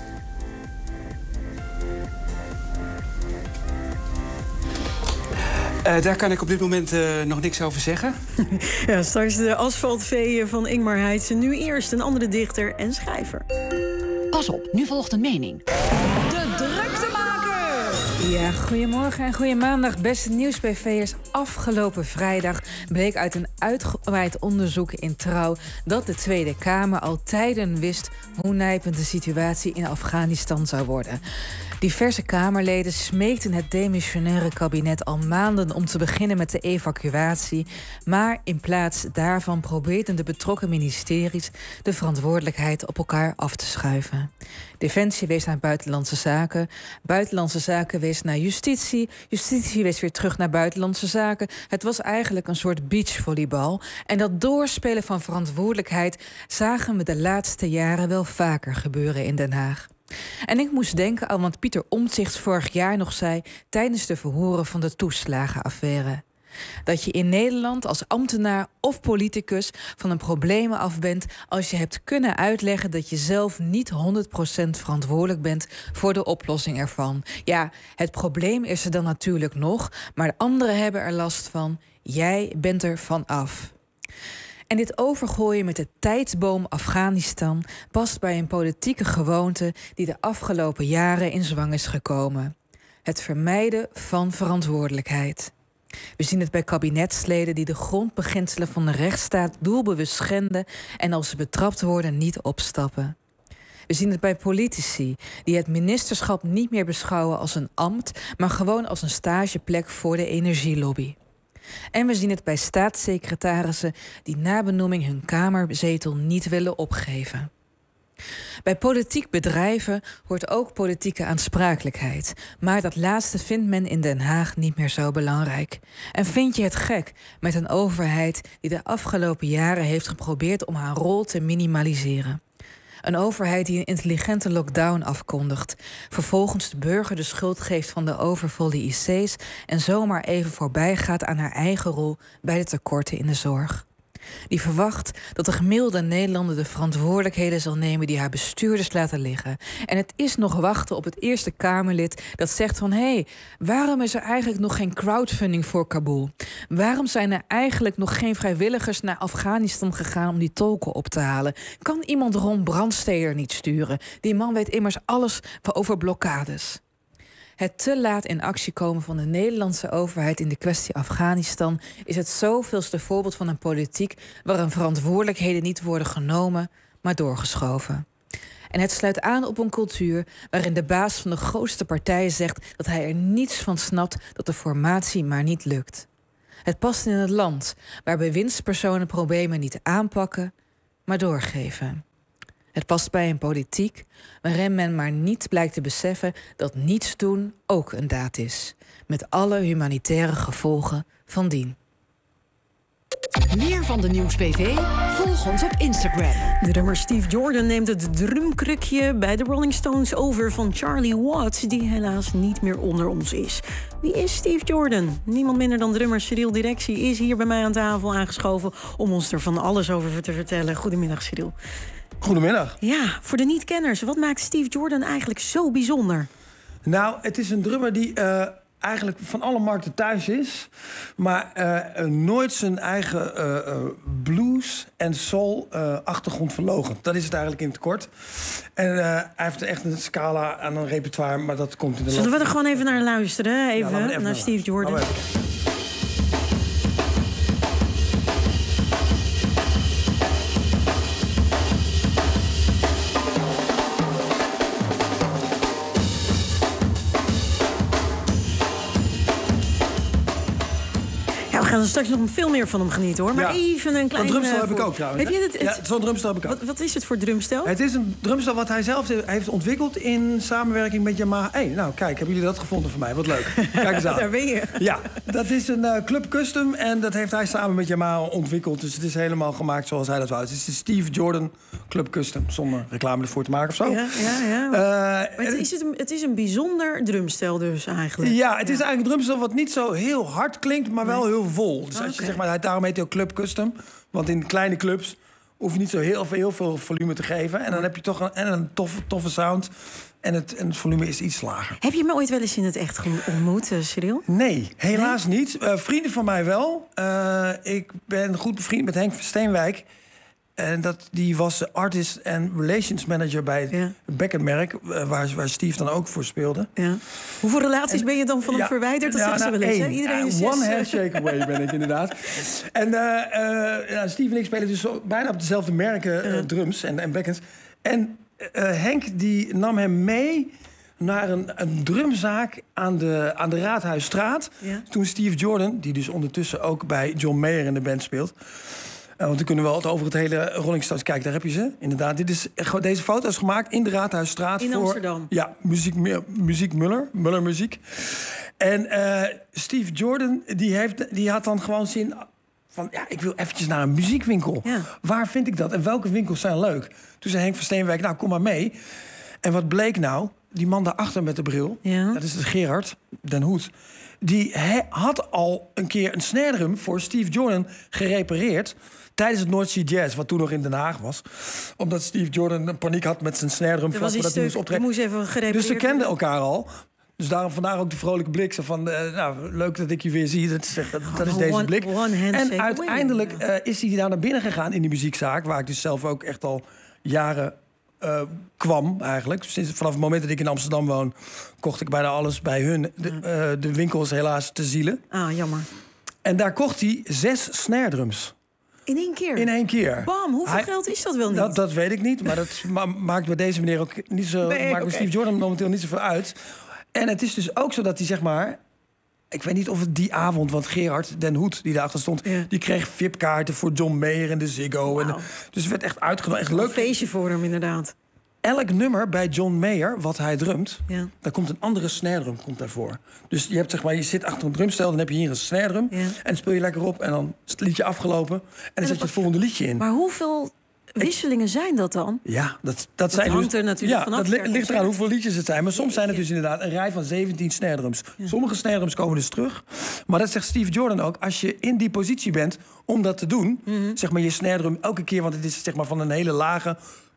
Daar kan ik op dit moment nog niks over zeggen. Ja, straks de Asfaltveeën van Ingmar Heitse. Nu eerst een andere dichter en schrijver. Pas op, nu volgt een mening. De druktemaker! Ja, goedemorgen en goeie maandag, beste nieuwsbv'ers. Afgelopen vrijdag bleek uit een uitgebreid onderzoek in Trouw... dat de Tweede Kamer al tijden wist hoe nijpend de situatie in Afghanistan zou worden. Diverse Kamerleden smeekten het demissionaire kabinet al maanden om te beginnen met de evacuatie. Maar in plaats daarvan probeerden de betrokken ministeries de verantwoordelijkheid op elkaar af te schuiven. Defensie wees naar Buitenlandse Zaken, Buitenlandse Zaken wees naar Justitie, Justitie wees weer terug naar Buitenlandse Zaken. Het was eigenlijk een soort beachvolleybal. En dat doorspelen van verantwoordelijkheid zagen we de laatste jaren wel vaker gebeuren in Den Haag. En ik moest denken aan wat Pieter Omtzigt vorig jaar nog zei tijdens de verhoren van de toeslagenaffaire. Dat je in Nederland als ambtenaar of politicus van een probleem af bent als je hebt kunnen uitleggen dat je zelf niet 100% verantwoordelijk bent voor de oplossing ervan. Ja, het probleem is er dan natuurlijk nog, maar de anderen hebben er last van. Jij bent er van af. En dit overgooien met de tijdsboom Afghanistan past bij een politieke gewoonte die de afgelopen jaren in zwang is gekomen. Het vermijden van verantwoordelijkheid. We zien het bij kabinetsleden die de grondbeginselen van de rechtsstaat doelbewust schenden en als ze betrapt worden niet opstappen. We zien het bij politici die het ministerschap niet meer beschouwen als een ambt, maar gewoon als een stageplek voor de energielobby. En we zien het bij staatssecretarissen die na benoeming hun kamerzetel niet willen opgeven. Bij politiek bedrijven hoort ook politieke aansprakelijkheid. Maar dat laatste vindt men in Den Haag niet meer zo belangrijk. En vind je het gek met een overheid die de afgelopen jaren heeft geprobeerd om haar rol te minimaliseren? Een overheid die een intelligente lockdown afkondigt, vervolgens de burger de schuld geeft van de overvolle IC's en zomaar even voorbij gaat aan haar eigen rol bij de tekorten in de zorg. Die verwacht dat de gemiddelde Nederlander de verantwoordelijkheden zal nemen die haar bestuurders laten liggen. En het is nog wachten op het Eerste Kamerlid dat zegt van hé, waarom is er eigenlijk nog geen crowdfunding voor Kabul? Waarom zijn er eigenlijk nog geen vrijwilligers naar Afghanistan gegaan om die tolken op te halen? Kan iemand Ron Brandsteder niet sturen? Die man weet immers alles over blokkades. Het te laat in actie komen van de Nederlandse overheid in de kwestie Afghanistan is het zoveelste voorbeeld van een politiek waarin verantwoordelijkheden niet worden genomen, maar doorgeschoven. En het sluit aan op een cultuur waarin de baas van de grootste partij zegt dat hij er niets van snapt dat de formatie maar niet lukt. Het past in het land waar bewindspersonen problemen niet aanpakken, maar doorgeven. Het past bij een politiek waarin men maar niet blijkt te beseffen dat niets doen ook een daad is. Met alle humanitaire gevolgen van dien. Meer van de Nieuwsbv? Volg ons op Instagram. De drummer Steve Jordan neemt het drumkrukje bij de Rolling Stones over van Charlie Watts, die helaas niet meer onder ons is. Wie is Steve Jordan? Niemand minder dan drummer Cyril Directie is hier bij mij aan tafel aangeschoven om ons er van alles over te vertellen. Goedemiddag, Cyril. Goedemiddag. Ja, voor de niet-kenners, wat maakt Steve Jordan eigenlijk zo bijzonder? Nou, het is een drummer die eigenlijk van alle markten thuis is, maar nooit zijn eigen blues en soul achtergrond verloochent. Dat is het eigenlijk in het kort. En hij heeft echt een scala aan een repertoire, maar dat komt in de Zullen we er gewoon even naar luisteren? Even naar Steve Jordan. We gaan er straks nog veel meer van hem genieten, hoor. Maar even een klein... Een drumstel heb ik ook trouwens. Heb je het? Zo'n drumstel heb ik ook. Wat is het voor drumstel? Het is een drumstel wat hij zelf heeft ontwikkeld in samenwerking met Yamaha. Nou kijk, hebben jullie dat gevonden voor mij? Wat leuk. Kijk eens aan. Daar ben je. Ja, dat is een Club Custom en dat heeft hij samen met Yamaha ontwikkeld. Dus het is helemaal gemaakt zoals hij dat wou. Het is de Steve Jordan Club Custom, zonder reclame ervoor te maken of zo. Ja. Het is een bijzonder drumstel dus eigenlijk. Ja, het is eigenlijk een drumstel wat niet zo heel hard klinkt, maar wel heel vol. Dus als je zeg maar, daarom heet hij ook Club Custom. Want in kleine clubs hoef je niet zo heel veel volume te geven. En dan heb je toch een toffe sound. En het volume is iets lager. Heb je me ooit wel eens in het echt ontmoet, Cyril? Nee, helaas niet. Vrienden van mij wel. Ik ben goed bevriend met Henk van Steenwijk. En die was artist en relations manager bij het Beckett-merk, waar Steve dan ook voor speelde. Ja. Hoeveel relaties ben je dan van hem verwijderd? Dat zeggen ze wel eens. Hè? Iedereen is one handshake away ben ik inderdaad. En Steve en ik spelen dus bijna op dezelfde merken drums en Beckett. En Henk die nam hem mee naar een drumzaak aan de Raadhuisstraat. Ja. Toen Steve Jordan, die dus ondertussen ook bij John Mayer in de band speelt. Want dan kunnen we wel over het hele Rolling Stones... Kijk, daar heb je ze. Inderdaad, deze foto is gemaakt in de Raadhuisstraat. In Amsterdam. Ja, muziek Muller muziek. En Steve Jordan, die had dan gewoon zin van... Ja, ik wil eventjes naar een muziekwinkel. Ja. Waar vind ik dat? En welke winkels zijn leuk? Toen zei Henk van Steenwijk, nou, kom maar mee. En wat bleek nou? Die man daarachter met de bril, dat is Gerard den Hoed... Die had al een keer een snare drum voor Steve Jordan gerepareerd tijdens het North Sea Jazz, wat toen nog in Den Haag was. Omdat Steve Jordan een paniek had met zijn snare drum vlak voordat hij moest optreden. Moest even gerepareerd dus ze kenden elkaar al. Dus vandaar ook de vrolijke blik. Zo van, leuk dat ik je weer zie. Dat is deze blik. En uiteindelijk is hij daar naar binnen gegaan in die muziekzaak, waar ik dus zelf ook echt al jaren kwam eigenlijk. Vanaf het moment dat ik in Amsterdam woon, kocht ik bijna alles bij hun. De winkel is helaas te zielen. Ah, jammer. En daar kocht hij 6 snare drums. In één keer? In één keer. Bam, hoeveel geld is dat wel niet? Dat weet ik niet, maar dat maakt bij deze meneer ook niet zo... maakt bij Steve Jordan momenteel niet zoveel uit. En het is dus ook zo dat hij zeg maar... Ik weet niet of het die avond, want Gerard den Hoed, die daarachter stond... die kreeg VIP-kaarten voor John Mayer en de Ziggo. Wow. Dus het werd echt uitgenodigd. Echt leuk. Een feestje voor hem, inderdaad. Elk nummer bij John Mayer, wat hij drumt... daar komt een andere snare drum daarvoor. Dus je hebt, zeg maar, je zit achter een drumstel, dan heb je hier een snare drum... en dan speel je lekker op en dan is het liedje afgelopen... en dan zet je het volgende liedje in. Maar hoeveel wisselingen zijn dat dan? Ja, dat zijn hangt er natuurlijk vanaf. Dat ligt eraan hoeveel liedjes het zijn. Maar soms zijn het dus inderdaad een rij van 17 snare drums. Ja. Sommige snare drums komen dus terug. Maar dat zegt Steve Jordan ook. Als je in die positie bent om dat te doen... zeg maar je snare drum elke keer... want het is zeg maar van een hele lage...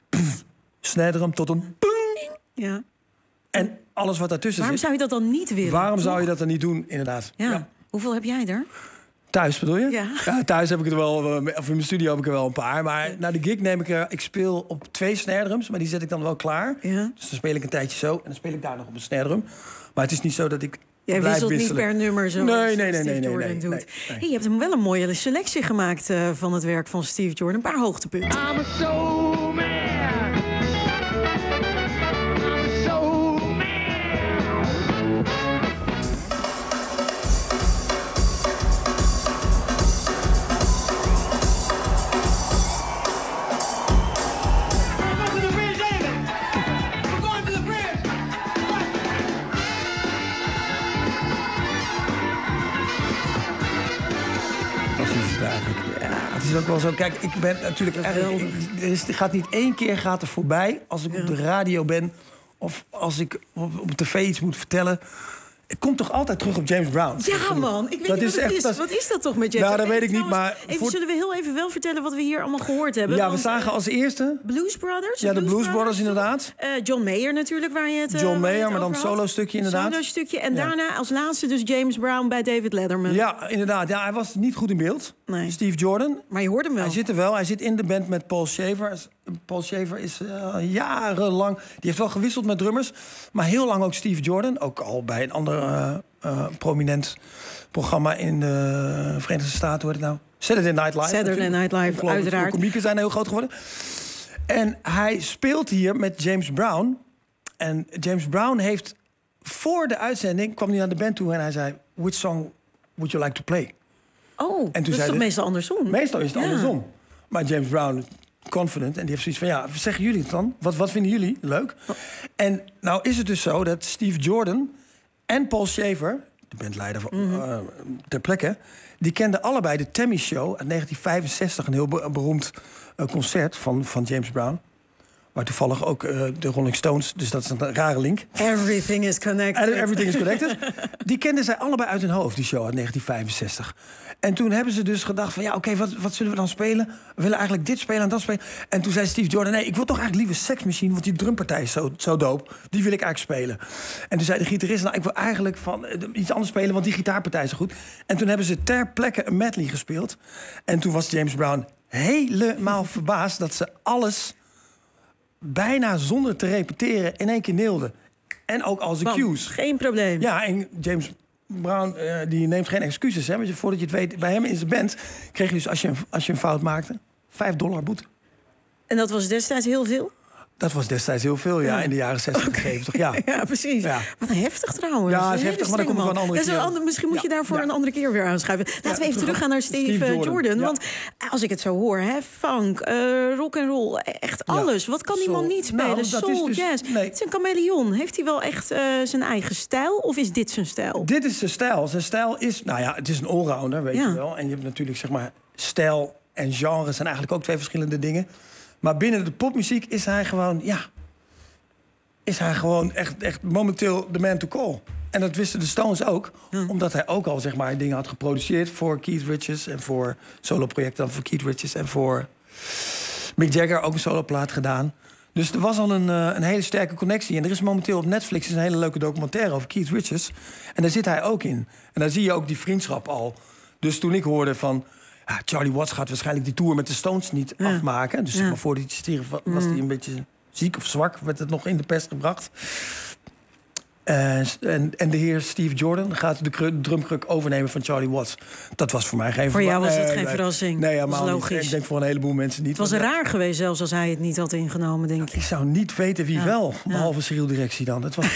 snare drum tot een... Ja. En alles wat daartussen zit... Waarom zou je dat dan niet willen? Waarom zou je dat dan niet doen, inderdaad? Ja. Hoeveel heb jij er? Thuis bedoel je? Ja. Thuis heb ik er wel, of in mijn studio heb ik er wel een paar. Maar naar de gig neem ik speel op 2 snare drums, maar die zet ik dan wel klaar. Ja. Dus dan speel ik een tijdje zo en dan speel ik daar nog op een snare drum. Maar het is niet zo dat ik jij wisselt niet per nummer zo. Nee. Hey, je hebt hem wel een mooie selectie gemaakt van het werk van Steve Jordan. Een paar hoogtepunten. I'm a soul man. Het is ook wel zo. Kijk, ik ben natuurlijk gaat niet 1 keer er voorbij als ik op de radio ben of als ik op tv iets moet vertellen. Het komt toch altijd terug op James Brown? Ja, man. Ik weet niet wat is dat toch met James Nou, Brown? dat weet ik niet, maar... Zullen we heel even wel vertellen wat we hier allemaal gehoord hebben? Ja, we zagen als eerste... Blues Brothers. Ja, de Blues Brothers inderdaad. John Mayer natuurlijk, waar je het John Mayer, maar dan het solo-stukje inderdaad. Solo-stukje. En daarna als laatste dus James Brown bij David Letterman. Ja, inderdaad. Ja, hij was niet goed in beeld. Nee. Steve Jordan. Maar je hoort hem wel. Hij zit er wel. Hij zit in de band met Paul Shaver. Paul Shaver is jarenlang... Die heeft wel gewisseld met drummers. Maar heel lang ook Steve Jordan. Ook al bij een ander prominent programma in de Verenigde Staten. Hoe heet het nou? Saturday Night Live. Saturday Night Live, uiteraard. De komieken zijn heel groot geworden. En hij speelt hier met James Brown. En James Brown heeft... Voor de uitzending kwam hij naar de band toe en hij zei... Which song would you like to play? Oh, en toen dat is toch meestal andersom? Meestal is het andersom. Maar James Brown, confident, en die heeft zoiets van... ja, zeggen jullie het dan? Wat vinden jullie leuk? Oh. En nou is het dus zo dat Steve Jordan en Paul Shaver... de bandleider ter plekke... die kenden allebei de Tammy Show uit 1965. Een heel beroemd concert van James Brown... Maar toevallig ook de Rolling Stones, dus dat is een rare link. Everything is connected. Everything is connected. Die kenden zij allebei uit hun hoofd, die show uit 1965. En toen hebben ze dus gedacht van... ja, oké, wat zullen we dan spelen? We willen eigenlijk dit spelen en dat spelen. En toen zei Steve Jordan... nee, ik wil toch eigenlijk liever Sex Machine... want die drumpartij is zo dope. Die wil ik eigenlijk spelen. En toen zei de gitarist... nou, ik wil eigenlijk van iets anders spelen... want die gitaarpartij is zo goed. En toen hebben ze ter plekke een medley gespeeld. En toen was James Brown helemaal verbaasd... dat ze alles... bijna zonder te repeteren in één keer neelden. En ook als de cues. Geen probleem. Ja, en James Brown die neemt geen excuses. Hè? Want voordat je het weet, bij hem in zijn band... kreeg je dus, als je een fout maakte, $5 boete. En dat was destijds heel veel? Dat was destijds heel veel, ja, in de jaren 60 en 70. Ja, ja precies. Ja. Wat een heftig trouwens. Ja, is heftig, maar dan kom ik wel een andere keer. Misschien moet je daarvoor een andere keer weer aanschuiven. Laten we even teruggaan naar Steve Jordan. Want als ik het zo hoor, funk, rock and roll, echt alles. Wat kan die man niet spelen? Nou, soul, jazz. Nee. Het is een chameleon. Heeft hij wel echt zijn eigen stijl? Of is dit zijn stijl? Dit is zijn stijl. Zijn stijl is, nou ja, het is een allrounder, weet je wel. En je hebt natuurlijk, zeg maar, stijl en genre zijn eigenlijk ook twee verschillende dingen. Maar binnen de popmuziek is hij gewoon, echt momenteel de man to call. En dat wisten de Stones ook. Omdat hij ook al, zeg maar, dingen had geproduceerd voor Keith Richards. En voor soloprojecten voor Keith Richards. En voor Mick Jagger ook een soloplaat gedaan. Dus er was al een hele sterke connectie. En er is momenteel op Netflix een hele leuke documentaire over Keith Richards. En daar zit hij ook in. En daar zie je ook die vriendschap al. Dus toen ik hoorde van... Ja, Charlie Watts gaat waarschijnlijk die tour met de Stones niet afmaken. Dus zeg maar, voordat hij stierf was hij een beetje ziek of zwak. Werd het nog in de pest gebracht. En de heer Steve Jordan gaat de drumkruk overnemen van Charlie Watts. Dat was voor mij geen verrassing. Voor jou was het geen verrassing? Nee, helemaal niet. Ik denk voor een heleboel mensen niet. Het was raar geweest zelfs als hij het niet had ingenomen, denk ik. Ik zou niet weten wie wel, behalve Cyril Directie dan. Het was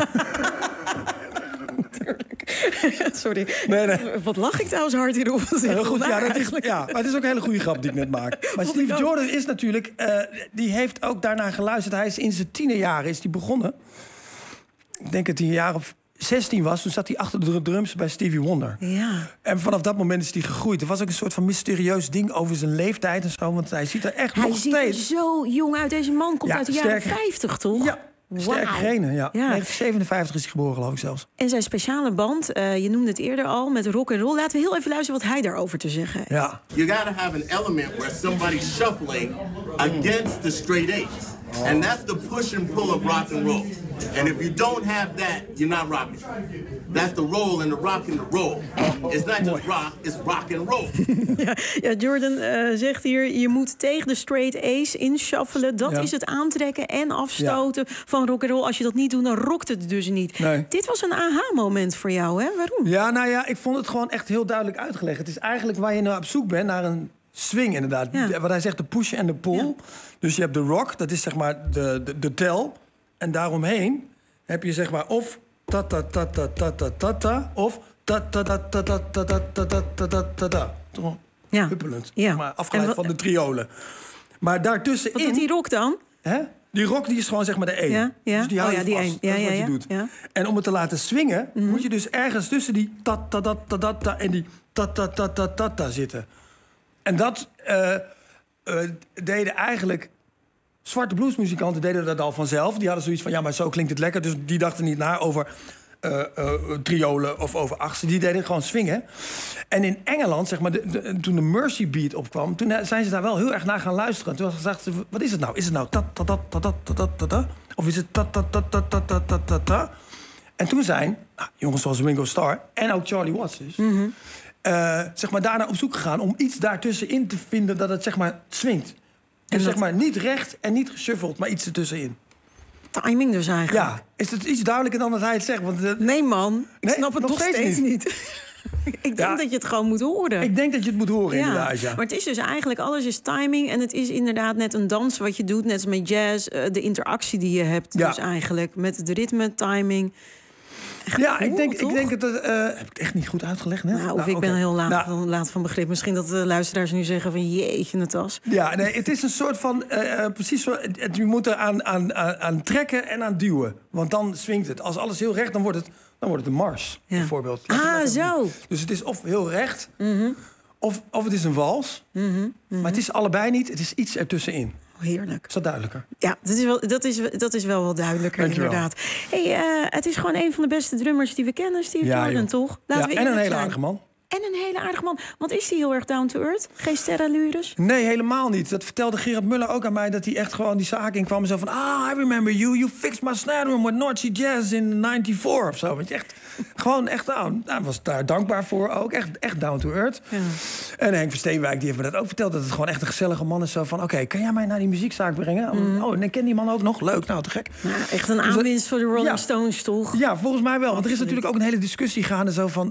Sorry. Nee. Wat lach ik trouwens hard hierop? Heel goed, maar het is ook een hele goede grap die ik net maak. Maar Steve Jordan is natuurlijk... die heeft ook daarna geluisterd. Hij is in zijn tienerjaren is die begonnen. Ik denk dat hij een jaar of 16 was. Toen zat hij achter de drums bij Stevie Wonder. Ja. En vanaf dat moment is hij gegroeid. Er was ook een soort van mysterieus ding over zijn leeftijd en zo. Want hij ziet er echt nog steeds... Hij ziet er zo jong uit. Deze man komt uit de jaren 50, toch? Ja. Sterke genen, ja. 1957 is hij geboren, geloof ik zelfs. En zijn speciale band, je noemde het eerder al, met rock and roll. Laten we heel even luisteren wat hij daarover te zeggen heeft. Ja. You gotta have an element where somebody's shuffling against the straight eights. And that's the push and pull of rock and roll. And if you don't have that, you're not rocking. That's the roll and the rock and the roll. It's not just rock, it's rock and roll. Ja, Jordan zegt hier, je moet tegen de straight ace inshuffelen. Dat is het aantrekken en afstoten van rock and roll. Als je dat niet doet, dan rokt het dus niet. Nee. Dit was een aha-moment voor jou, hè? Waarom? Ja, nou ja, ik vond het gewoon echt heel duidelijk uitgelegd. Het is eigenlijk waar je nou op zoek bent naar een swing, inderdaad. Ja. Wat hij zegt, de push en de pull. Ja. Dus je hebt de rock, dat is zeg maar de tel. En daaromheen heb je zeg maar of ta-ta-ta-ta-ta-ta-ta... of ta-ta-ta-ta-ta-ta-ta-ta-ta-ta. Huppelend, maar afgeleid van de triolen. Maar daartussenin... Wat doet die rock dan? Hè? Die rock die is gewoon zeg maar de E. Ja, ja. Dus die hou je vast. Dat is wat je doet. Ja. En om het te laten swingen... moet je dus ergens tussen die ta-ta-ta-ta-ta... en die ta-ta-ta-ta-ta zitten. En dat deden eigenlijk... Zwarte bluesmuzikanten deden dat al vanzelf. Die hadden zoiets van, ja, maar zo klinkt het lekker. Dus die dachten niet na over triolen of over achtsten. Die deden gewoon swingen. En in Engeland, zeg maar, toen de Mercy Beat opkwam... toen zijn ze daar wel heel erg naar gaan luisteren. Toen dachten ze, wat is het nou? Is het nou ta-ta-ta-ta-ta-ta-ta? Of is het ta-ta-ta-ta-ta-ta-ta? En toen zijn jongens zoals Ringo Starr en ook Charlie Watts dus... zeg maar daarna op zoek gegaan om iets daartussenin te vinden dat het zeg maar swingt. Dus zeg maar niet recht en niet geshuffeld, maar iets ertussenin. Timing dus eigenlijk. Ja, is het iets duidelijker dan dat hij het zegt? Want, nee man, ik snap het nog steeds niet. Ik denk dat je het gewoon moet horen. Ik denk dat je het moet horen, inderdaad. Ja. Maar het is dus eigenlijk, alles is timing. En het is inderdaad net een dans wat je doet. Net als met jazz, de interactie die je hebt. Dus eigenlijk met het ritme, timing... Ja, ik denk dat... heb ik het echt niet goed uitgelegd? Hè? Nou, of ik ben heel laat van begrip. Misschien dat de luisteraars nu zeggen van jeetje, Natas. Ja, nee, het is een soort van... precies zo, je moet er aan trekken en aan duwen. Want dan swingt het. Als alles heel recht, dan wordt het een mars, bijvoorbeeld. Zo. Dus het is of heel recht, of het is een wals. Maar het is allebei niet. Het is iets ertussenin. Heerlijk. Is dat duidelijker? Ja, dat is wel duidelijker, inderdaad. Hey, het is gewoon een van de beste drummers die we kennen, Steve Jordan, toch? Laten we en een hele aardige man. En een hele aardige man. Want is hij heel erg down to earth? Geen sterrenlures? Nee, helemaal niet. Dat vertelde Gerard Muller ook aan mij... dat hij echt gewoon die zaak in kwam en zo van... I remember you. You fixed my snare drum with North Sea Jazz in 94 of zo. Want je echt, gewoon echt down. Hij was daar dankbaar voor ook. Echt down to earth. Ja. En Henk Versteenwijk die heeft me dat ook verteld... dat het gewoon echt een gezellige man is. Zo van, oké, kan jij mij naar die muziekzaak brengen? Oh, en ik ken die man ook nog. Leuk, nou, te gek. Nou, echt een aanwinst voor de Rolling Stones, toch? Ja, volgens mij wel. Want er is natuurlijk ook een hele discussie gaande zo van...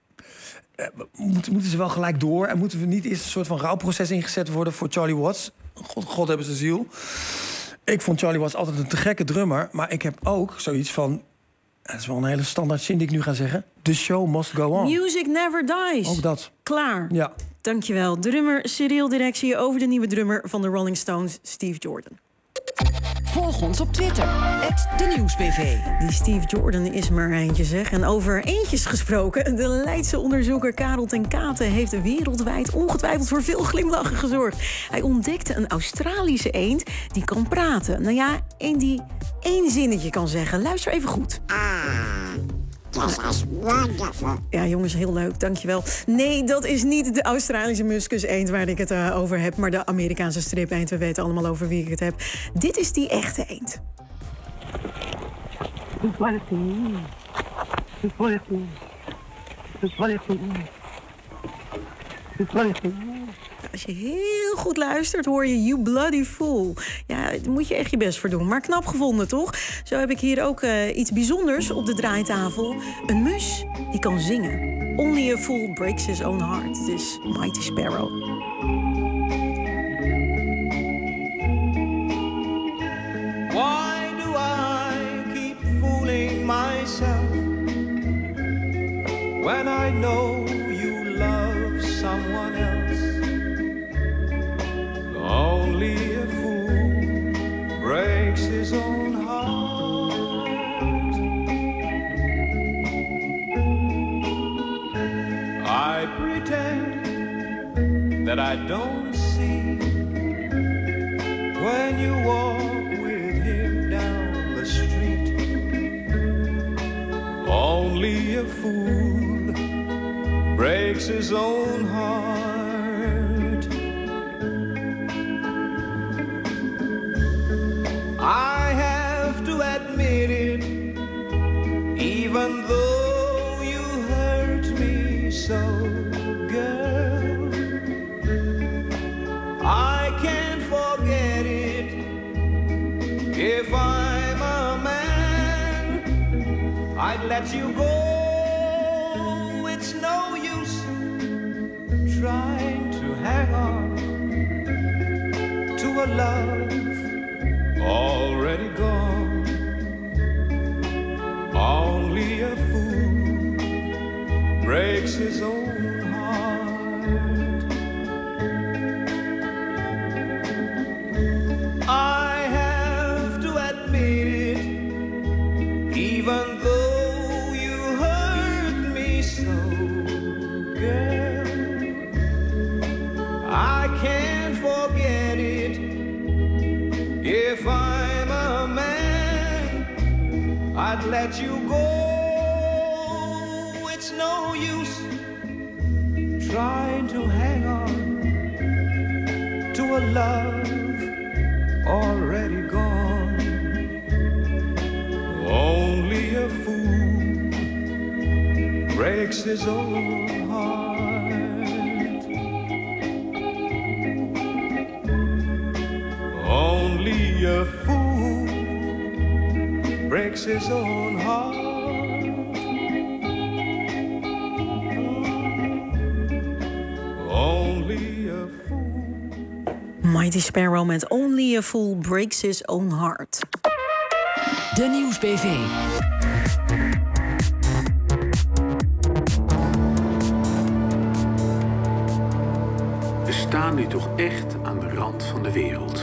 moeten ze wel gelijk door? En moeten we niet eerst een soort van rouwproces ingezet worden voor Charlie Watts? God hebben ze ziel. Ik vond Charlie Watts altijd een te gekke drummer. Maar ik heb ook zoiets van... Dat is wel een hele standaard zin die ik nu ga zeggen. The show must go on. Music never dies. Ook dat. Klaar. Ja. Dankjewel. Drummer Cyril Directie over de nieuwe drummer van de Rolling Stones, Steve Jordan. Volg ons op Twitter, @denieuwsbv. Die Steve Jordan is maar eentje, zeg. En over eentjes gesproken. De Leidse onderzoeker Karel ten Kate heeft wereldwijd ongetwijfeld voor veel glimlachen gezorgd. Hij ontdekte een Australische eend die kan praten. Nou ja, één die één zinnetje kan zeggen. Luister even goed. This is wonderful. Ja, jongens, heel leuk, dankjewel. Nee, dat is niet de Australische muskus-eend waar ik het over heb... maar de Amerikaanse strip-eend. We weten allemaal over wie ik het heb. Dit is die echte eend. Als je heel goed luistert, hoor je You Bloody Fool. Ja, daar moet je echt je best voor doen. Maar knap gevonden, toch? Zo heb ik hier ook iets bijzonders op de draaitafel. Een mus die kan zingen. Only a fool breaks his own heart. Het is Mighty Sparrow. Why do I keep fooling myself when I know you love someone else? Only a fool breaks his own heart. I pretend that I don't see when you walk with him down the street. Only a fool breaks his own heart. I have to admit it, even though you hurt me so, girl. I can't forget it. If I'm a man, I'd let you go. It's no use trying to hang on to a love already gone. Only a fool breaks his own heart. I have to admit it, even though you hurt me so, girl. I can't forget it. If I'm a man, I'd let you go. it's no use trying to hang on to a love already gone. Only a fool breaks his own heart. Only a fool breaks his own heart. Only a fool. Mighty Sparrow met Only a Fool Breaks His Own Heart. De Nieuwsbv. We staan nu toch echt aan de rand van de wereld.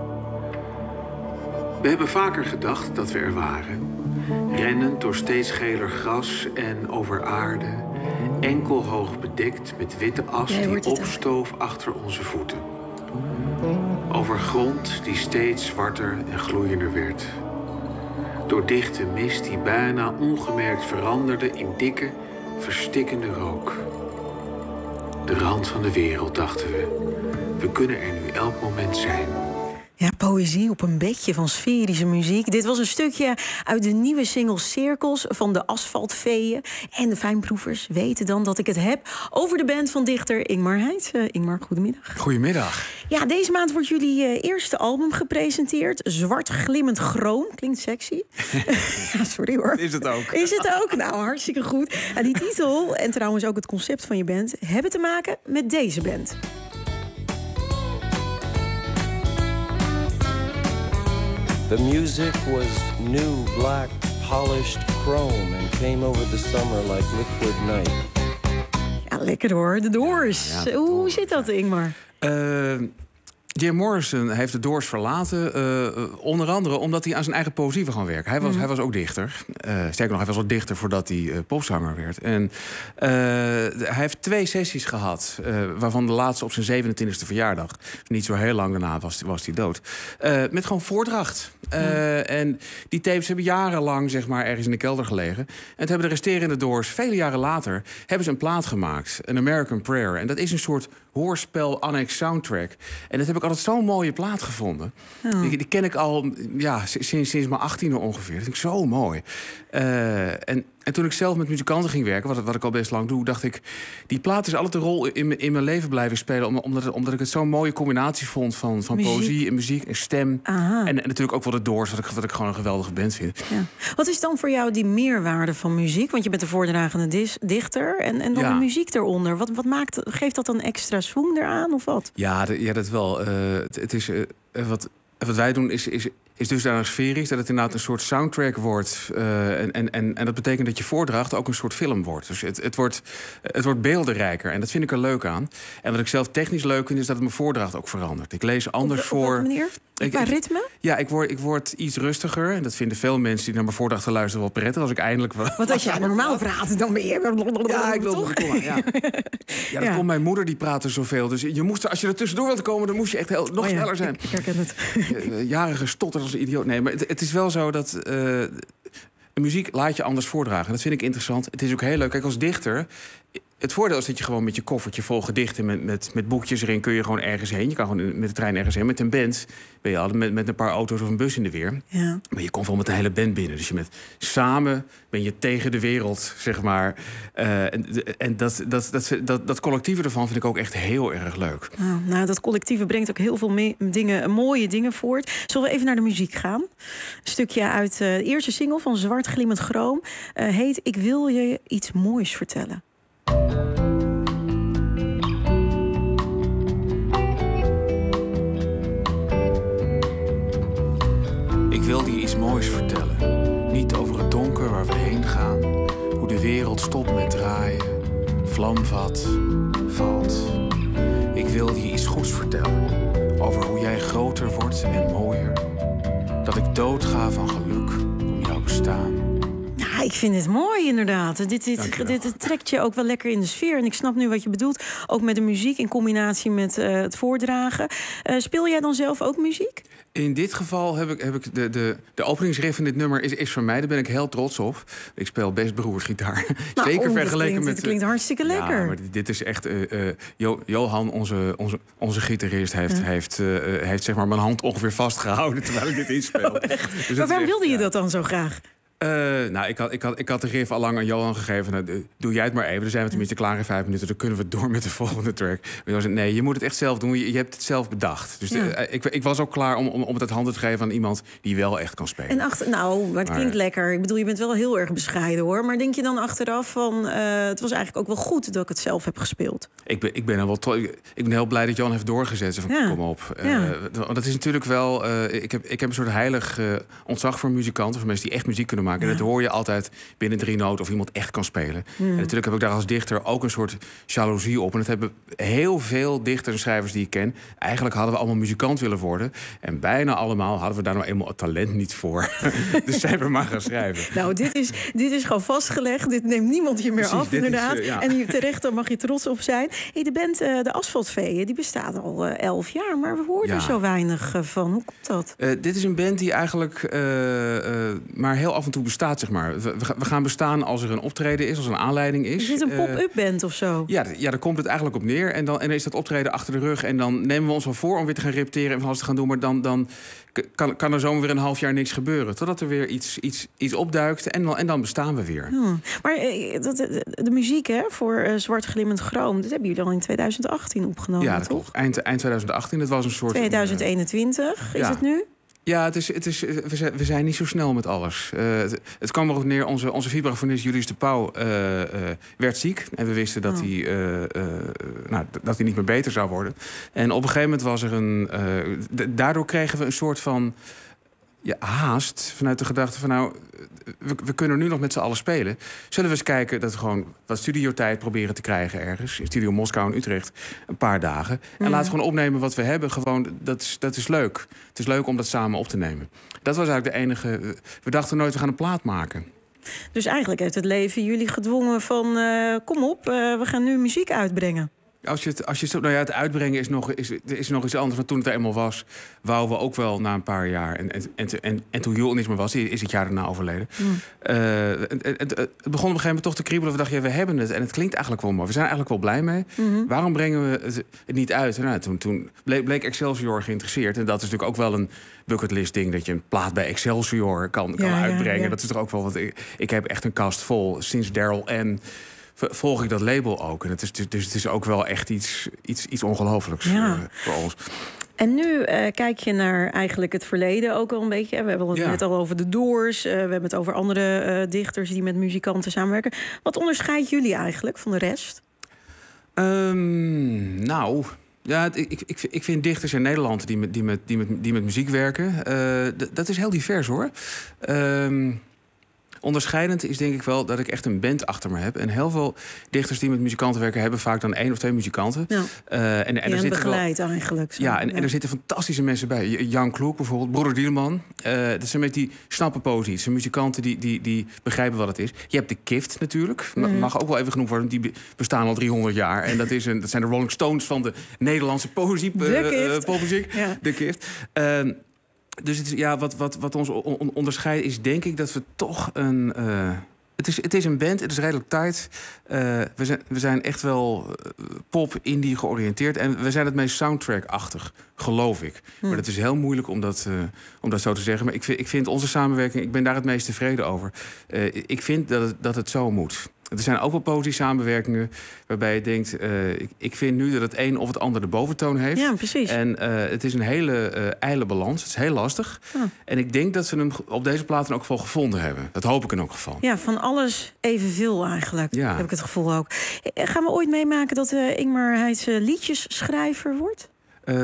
We hebben vaker gedacht dat we er waren. Rennend door steeds geler gras en over aarde. Enkelhoog bedekt met witte as die opstoof achter onze voeten. Over grond die steeds zwarter en gloeiender werd. Door dichte mist die bijna ongemerkt veranderde in dikke, verstikkende rook. De rand van de wereld, dachten we. We kunnen er nu elk moment zijn. Ja, poëzie op een bedje van sferische muziek. Dit was een stukje uit de nieuwe single Cirkels van de Asfaltveeën. En de fijnproevers weten dan dat ik het heb over de band van dichter Ingmar Heitz. Ingmar, goedemiddag. Goedemiddag. Ja, deze maand wordt jullie eerste album gepresenteerd. Zwart glimmend chroom. Klinkt sexy. Ja, sorry hoor. Is het ook. Is het ook? Nou, hartstikke goed. En die titel, en trouwens ook het concept van je band, hebben te maken met deze band. The music was new, black, polished chrome and came over the summer like liquid night. Ja, lekker hoor, de Doors. Ja, hoe zit dat, Ingmar? Jim Morrison heeft de Doors verlaten, onder andere omdat hij aan zijn eigen poëzie wil gaan werken. Hij was ook dichter. Sterker nog, hij was al dichter voordat hij popzanger werd. En hij heeft 2 sessies gehad, waarvan de laatste op zijn 27e verjaardag. Niet zo heel lang daarna was hij dood. Met gewoon voordracht. En die tapes hebben jarenlang zeg maar, ergens in de kelder gelegen. En het hebben de resterende Doors, vele jaren later, hebben ze een plaat gemaakt. An American Prayer. En dat is een soort hoorspel annex soundtrack. En dat heb ik altijd zo'n mooie plaat gevonden. Oh. Die ken ik al sinds mijn 18e ongeveer. Dat vind ik zo mooi. En toen ik zelf met muzikanten ging werken, wat ik al best lang doe, dacht ik, die plaat is altijd een rol in mijn leven blijven spelen. Omdat ik het zo'n mooie combinatie vond van poëzie en muziek en stem. En natuurlijk ook wel de Doors, wat ik gewoon een geweldige band vind. Ja. Wat is dan voor jou die meerwaarde van muziek? Want je bent de voordragende dichter en dan de muziek eronder. Wat geeft dat dan extra swing eraan of wat? Ja, dat wel. Het is wat wij doen is dusdanig sferisch dat het inderdaad een soort soundtrack wordt. En dat betekent dat je voordracht ook een soort film wordt. Dus het wordt beeldenrijker. En dat vind ik er leuk aan. En wat ik zelf technisch leuk vind, is dat het mijn voordracht ook verandert. Ik lees anders voor. Op welke manier? Qua ritme? Ja, ik word iets rustiger. En dat vinden veel mensen die naar mijn voordrachten luisteren wel prettig. Als ik eindelijk Want als jij normaal praat, dan ben je... Ja, ik wil toch? Ja, dat komt mijn moeder, die praatte zoveel. Dus als je er tussendoor wilt komen, dan moest je echt nog sneller zijn. Ik herken het. Jarige stotter als een idioot. Nee, maar het is wel zo dat muziek laat je anders voordragen. Dat vind ik interessant. Het is ook heel leuk. Kijk, als dichter, het voordeel is dat je gewoon met je koffertje vol gedichten met boekjes erin kun je gewoon ergens heen. Je kan gewoon met de trein ergens heen. Met een band ben je altijd met een paar auto's of een bus in de weer. Ja. Maar je komt wel met een hele band binnen. Dus samen ben je tegen de wereld, zeg maar. En dat collectieve ervan vind ik ook echt heel erg leuk. Nou, dat collectieve brengt ook heel veel mooie dingen voort. Zullen we even naar de muziek gaan? Een stukje uit de eerste single van Zwart glimmend chroom heet Ik wil je iets moois vertellen. Ik wilde je iets moois vertellen. Niet over het donker waar we heen gaan. Hoe de wereld stopt met draaien. Vlamvat, valt. Ik wilde je iets goeds vertellen. Over hoe jij groter wordt en mooier. Dat ik doodga van geluk om jouw bestaan. ik vind het mooi inderdaad. Dit trekt je ook wel lekker in de sfeer. En ik snap nu wat je bedoelt. Ook met de muziek in combinatie met het voordragen. Speel jij dan zelf ook muziek? In dit geval heb ik de openingsriff in dit nummer is van mij. Daar ben ik heel trots op. Ik speel best beroerd gitaar. Zeker vergeleken met... Het klinkt hartstikke lekker. Ja, maar dit is echt... Johan, onze gitarist, heeft zeg maar mijn hand ongeveer vastgehouden terwijl ik dit inspeel. Dus maar waarom wilde je dat dan zo graag? Ik had de riff al lang aan Johan gegeven. Nou, doe jij het maar even. Dan zijn we tenminste klaar in 5 minuten. Dan kunnen we door met de volgende track. Maar zei, nee, je moet het echt zelf doen. Je hebt het zelf bedacht. Dus ik was ook klaar om het uit handen te geven aan iemand die wel echt kan spelen. Maar het klinkt lekker. Ik bedoel, je bent wel heel erg bescheiden, hoor. Maar denk je dan achteraf van... het was eigenlijk ook wel goed dat ik het zelf heb gespeeld? Ik ben heel blij dat Johan heeft doorgezet. Kom op. Dat is natuurlijk wel... Ik heb een soort heilig ontzag voor muzikanten. Voor mensen die echt muziek kunnen maken. En dat hoor je altijd binnen 3 noten of iemand echt kan spelen. En natuurlijk heb ik daar als dichter ook een soort jaloezie op. En dat hebben heel veel dichters en schrijvers die ik ken. Eigenlijk hadden we allemaal muzikant willen worden. En bijna allemaal hadden we daar nou eenmaal het talent niet voor. Dus zijn we maar gaan schrijven. Nou, dit is gewoon vastgelegd. Dit neemt niemand je meer af, inderdaad. En hier terecht, daar mag je trots op zijn. Hey, de band De Asfaltveeën, die bestaat al 11 jaar. Maar we horen er zo weinig van. Hoe komt dat? Dit is een band die eigenlijk maar heel af en toe bestaat, zeg maar. We gaan bestaan als er een optreden is, als er een aanleiding is. Is dit een pop-up band of zo? Ja, daar komt het eigenlijk op neer. En dan is dat optreden achter de rug. En dan nemen we ons wel voor om weer te gaan repeteren en van alles te gaan doen. Maar dan kan er zomaar weer een half jaar niks gebeuren. Totdat er weer iets opduikt en dan bestaan we weer. Maar de muziek voor Zwart Glimmend Chroom, dat hebben jullie al in 2018 opgenomen, ja, dat toch? Klopt. Eind 2018. Dat was een soort... 2021 is het nu? Ja, we zijn niet zo snel met alles. Het kwam erop neer, onze vibrafonist Julius de Pauw werd ziek. En we wisten dat hij niet meer beter zou worden. En op een gegeven moment was er daardoor kregen we een soort van haast vanuit de gedachte van we kunnen nu nog met z'n allen spelen. Zullen we eens kijken dat we gewoon wat studiotijd proberen te krijgen ergens. In Studio Moskou en Utrecht een paar dagen. En laten we gewoon opnemen wat we hebben. Gewoon, dat is leuk. Het is leuk om dat samen op te nemen. Dat was eigenlijk de enige... We dachten nooit, we gaan een plaat maken. Dus eigenlijk heeft het leven jullie gedwongen van... kom op, we gaan nu muziek uitbrengen. Het uitbrengen is nog iets anders. Want toen het er eenmaal was, wouden we ook wel na een paar jaar. En toen Joel niks meer was, is het jaar daarna overleden. Het begon op een gegeven moment toch te kriebelen. We dachten, we hebben het en het klinkt eigenlijk wel mooi. We zijn eigenlijk wel blij mee. Waarom brengen we het niet uit? Toen bleek Excelsior geïnteresseerd. En dat is natuurlijk ook wel een bucketlist ding. Dat je een plaat bij Excelsior kan uitbrengen. Ja. Dat is toch ook wel wat. Ik heb echt een kast vol. Sinds Daryl N. volg ik dat label ook. En het is ook wel echt iets ongelooflijks voor ons. En nu kijk je naar eigenlijk het verleden ook al een beetje. We hebben het net al over de Doors. We hebben het over andere dichters die met muzikanten samenwerken. Wat onderscheidt jullie eigenlijk van de rest? Ik vind dichters in Nederland die met muziek werken. Dat is heel divers, hoor. Onderscheidend is denk ik wel dat ik echt een band achter me heb. En heel veel dichters die met muzikanten werken hebben vaak dan 1 of 2 muzikanten. Ja. En er begeleid eigenlijk. Zo. Ja, en er zitten fantastische mensen bij. Jan Kloek bijvoorbeeld, Broeder Dieleman. Dat zijn met die snappen poëzie. Het zijn muzikanten die begrijpen wat het is. Je hebt de Kift natuurlijk. Mag ook wel even genoemd worden. Die bestaan al 300 jaar. En dat zijn de Rolling Stones van de Nederlandse poëzie. Popmuziek. De Kift. Dus wat ons onderscheidt is denk ik dat we toch een... Het is een band, het is redelijk tight. We zijn echt wel pop-indie georiënteerd. En we zijn het meest soundtrack-achtig, geloof ik. Maar dat is heel moeilijk om dat zo te zeggen. Maar ik vind onze samenwerking, ik ben daar het meest tevreden over. Ik vind dat het zo moet. Er zijn ook wel poëzie-samenwerkingen waarbij je denkt... ik vind nu dat het een of het ander de boventoon heeft. Ja, precies. En het is een hele ijle balans. Het is heel lastig. Ja. En ik denk dat we hem op deze plaat in elk geval gevonden hebben. Dat hoop ik in elk geval. Ja, van alles evenveel eigenlijk, heb ik het gevoel ook. Gaan we ooit meemaken dat Ingmar Heitse liedjesschrijver wordt?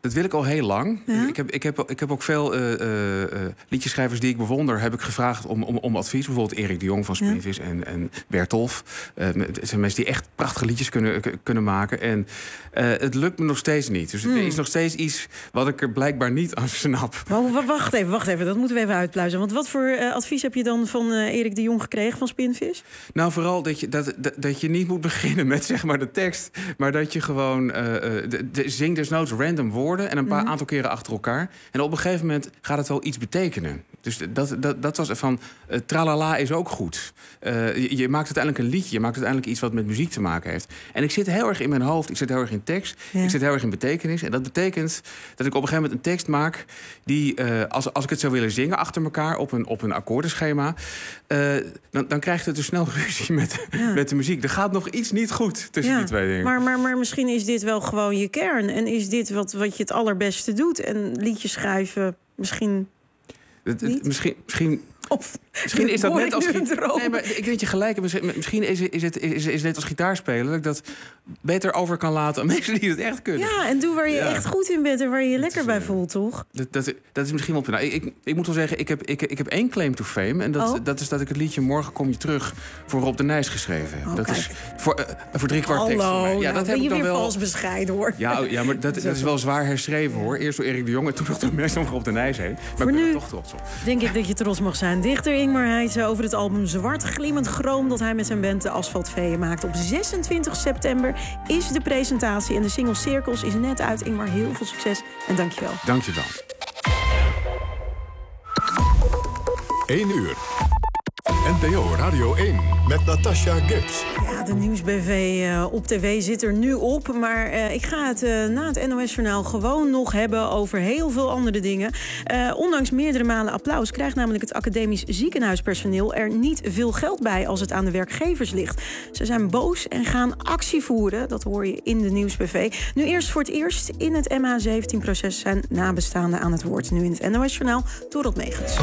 Dat wil ik al heel lang. Ja? Ik heb ook veel liedjeschrijvers die ik bewonder... heb ik gevraagd om advies. Bijvoorbeeld Erik de Jong van Spinvis en Bertolf. Het zijn mensen die echt prachtige liedjes kunnen maken. En het lukt me nog steeds niet. Dus er is nog steeds iets wat ik er blijkbaar niet aan snap. Maar wacht even. Dat moeten we even uitpluizen. Want wat voor advies heb je dan van Erik de Jong gekregen van Spinvis? Nou, vooral dat je niet moet beginnen met zeg maar de tekst... maar dat je gewoon zing desnoods random woorden... en een paar aantal keren achter elkaar. En op een gegeven moment gaat het wel iets betekenen. Dus dat was van... tralala is ook goed. Je maakt uiteindelijk een liedje. Je maakt uiteindelijk iets wat met muziek te maken heeft. En ik zit heel erg in mijn hoofd. Ik zit heel erg in tekst. Ja. Ik zit heel erg in betekenis. En dat betekent dat ik op een gegeven moment een tekst maak... die, als ik het zou willen zingen achter elkaar... op een akkoordenschema... dan krijgt het dus snel ruzie met de muziek. Er gaat nog iets niet goed tussen die twee dingen. Maar misschien is dit wel gewoon je kern. En is dit wat je het allerbeste doet. En liedjes schrijven misschien... Misschien is dat net als... Nee, maar ik denk dat je gelijk hebt. Misschien is net als gitaarspelen... dat ik dat beter over kan laten aan mensen die het echt kunnen. Ja, en doe waar je echt goed in bent... en waar je je lekker bij voelt, toch? Dat is misschien wel... Nou, ik moet wel zeggen, ik heb één claim to fame... en dat is dat ik het liedje Morgen kom je terug... voor Rob de Nijs geschreven heb. Dat is voor 3/4 tekst van mij. Ja, dat heb ik dan wel vals bescheiden, hoor. Ja, maar dat is wel zwaar herschreven, hoor. Eerst door Erik de Jong en toen nog door mensen om Rob de Nijs heen. Maar ik ben er toch trots op. Denk ik dat je trots mag zijn. Dichter Ingmar Heitse over het album Zwart glimmend chroom... dat hij met zijn band de Asfaltveeën maakt. Op 26 september is de presentatie en de single Cirkels is net uit. Ingmar, heel veel succes en dankjewel. Dankjewel. 1 uur. NPO Radio 1 met Natasha Gibbs. Ja, de Nieuwsbv op tv zit er nu op. Maar ik ga het na het NOS-journaal gewoon nog hebben over heel veel andere dingen. Ondanks meerdere malen applaus krijgt namelijk het academisch ziekenhuispersoneel er niet veel geld bij als het aan de werkgevers ligt. Ze zijn boos en gaan actie voeren. Dat hoor je in de Nieuwsbv. Nu eerst voor het eerst in het MH17-proces zijn nabestaanden aan het woord. Nu in het NOS-journaal Dorot Megens.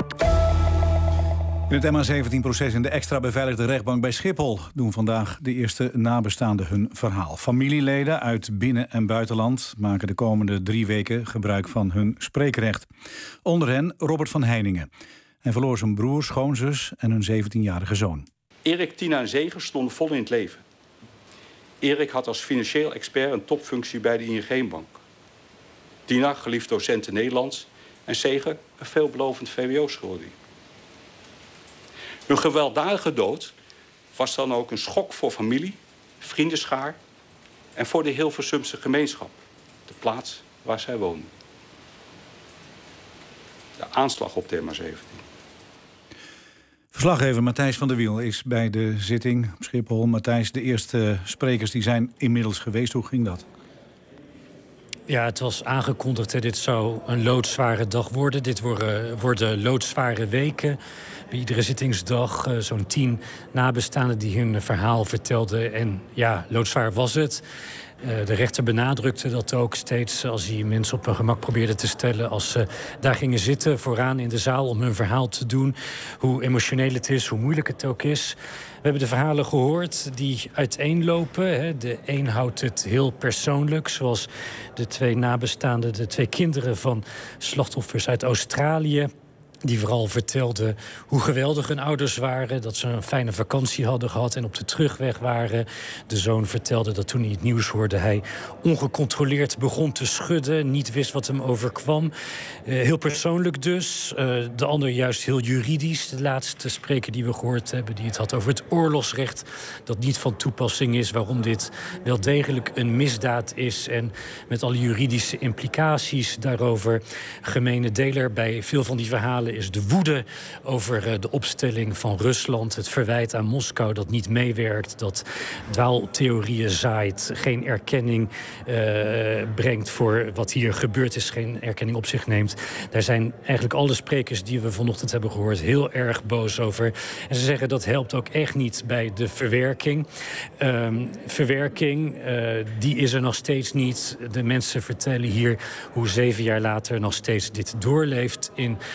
In het MH17-proces in de extra beveiligde rechtbank bij Schiphol doen vandaag de eerste nabestaanden hun verhaal. Familieleden uit binnen- en buitenland maken de komende 3 weken gebruik van hun spreekrecht. Onder hen Robert van Heiningen. Hij verloor zijn broer, schoonzus en hun 17-jarige zoon. Erik, Tina en Zeger stonden vol in het leven. Erik had als financieel expert een topfunctie bij de ING-bank. Tina, geliefd docent in Nederlands. En Zeger, een veelbelovend VWO-scholier. Hun gewelddadige dood was dan ook een schok voor familie, vriendenschaar en voor de Hilversumse gemeenschap, de plaats waar zij woonden. De aanslag op de MH17. Verslaggever Matthijs van der Wiel is bij de zitting op Schiphol. Matthijs, de eerste sprekers die zijn inmiddels geweest. Hoe ging dat? Ja, het was aangekondigd. Dit zou een loodzware dag worden. Dit worden loodzware weken. Bij iedere zittingsdag zo'n 10 nabestaanden die hun verhaal vertelden. En ja, loodzwaar was het. De rechter benadrukte dat ook steeds als hij mensen op hun gemak probeerde te stellen. Als ze daar gingen zitten vooraan in de zaal om hun verhaal te doen. Hoe emotioneel het is, hoe moeilijk het ook is. We hebben de verhalen gehoord die uiteenlopen. De een houdt het heel persoonlijk, zoals de 2 nabestaanden, de 2 kinderen van slachtoffers uit Australië. Die vooral vertelden hoe geweldig hun ouders waren. Dat ze een fijne vakantie hadden gehad en op de terugweg waren. De zoon vertelde dat toen hij het nieuws hoorde hij ongecontroleerd begon te schudden. Niet wist wat hem overkwam. Heel persoonlijk dus. De ander juist heel juridisch. De laatste spreker die we gehoord hebben, die het had over het oorlogsrecht. Dat niet van toepassing is. Waarom dit wel degelijk een misdaad is. En met alle juridische implicaties daarover. Gemene deler bij veel van die verhalen is de woede over de opstelling van Rusland. Het verwijt aan Moskou dat niet meewerkt. Dat dwaaltheorieën zaait. Geen erkenning brengt voor wat hier gebeurd is. Geen erkenning op zich neemt. Daar zijn eigenlijk alle sprekers die we vanochtend hebben gehoord heel erg boos over. En ze zeggen dat helpt ook echt niet bij de verwerking. Verwerking, die is er nog steeds niet. De mensen vertellen hier hoe 7 jaar later nog steeds dit doorleeft in hun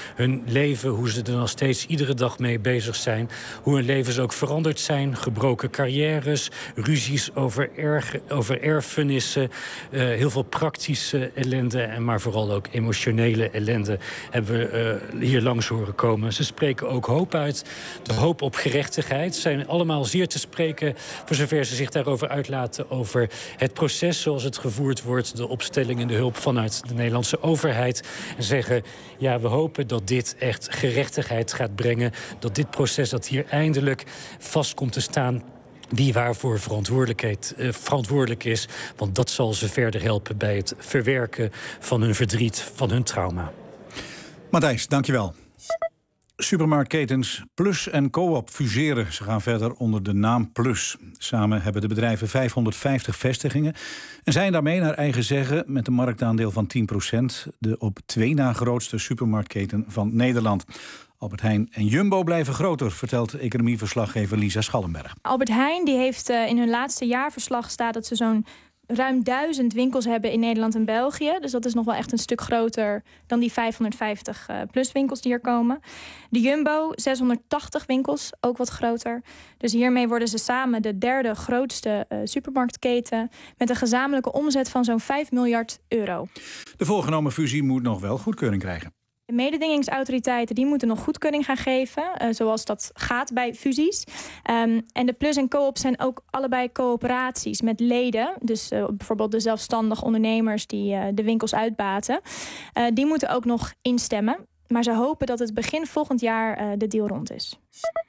leven, hoe ze er nog steeds iedere dag mee bezig zijn. Hoe hun levens ook veranderd zijn. Gebroken carrières, ruzies over erfenissen. Heel veel praktische ellende, maar vooral ook emotionele ellende hebben we hier langs horen komen. Ze spreken ook hoop uit. De hoop op gerechtigheid. Ze zijn allemaal zeer te spreken, voor zover ze zich daarover uitlaten, over het proces zoals het gevoerd wordt, de opstelling en de hulp vanuit de Nederlandse overheid. En zeggen, ja, we hopen dat dit echt gerechtigheid gaat brengen. Dat dit proces dat hier eindelijk vast komt te staan, wie waarvoor verantwoordelijk is. Want dat zal ze verder helpen bij het verwerken van hun verdriet, van hun trauma. Matthijs, dankjewel. Supermarktketens Plus en Coop fuseren. Ze gaan verder onder de naam Plus. Samen hebben de bedrijven 550 vestigingen en zijn daarmee naar eigen zeggen met een marktaandeel van 10% de op 2 na grootste supermarktketen van Nederland. Albert Heijn en Jumbo blijven groter, vertelt economieverslaggever Lisa Schallenberg. Albert Heijn die heeft in hun laatste jaarverslag staat dat ze zo'n ruim 1000 winkels hebben in Nederland en België. Dus dat is nog wel echt een stuk groter dan die 550 plus winkels die hier komen. De Jumbo, 680 winkels, ook wat groter. Dus hiermee worden ze samen de 3e grootste supermarktketen met een gezamenlijke omzet van zo'n 5 miljard euro. De voorgenomen fusie moet nog wel goedkeuring krijgen. De mededingingsautoriteiten die moeten nog goedkeuring gaan geven, zoals dat gaat bij fusies. En de Plus en Coop zijn ook allebei coöperaties met leden. Dus bijvoorbeeld de zelfstandig ondernemers die de winkels uitbaten. Die moeten ook nog instemmen. Maar ze hopen dat het begin volgend jaar de deal rond is.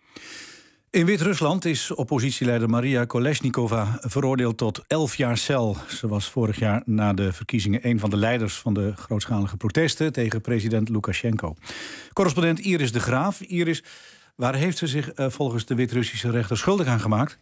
In Wit-Rusland is oppositieleider Maria Kolesnikova veroordeeld tot 11 jaar cel. Ze was vorig jaar na de verkiezingen een van de leiders van de grootschalige protesten tegen president Lukashenko. Correspondent Iris de Graaf. Iris, waar heeft ze zich volgens de Wit-Russische rechter schuldig aan gemaakt?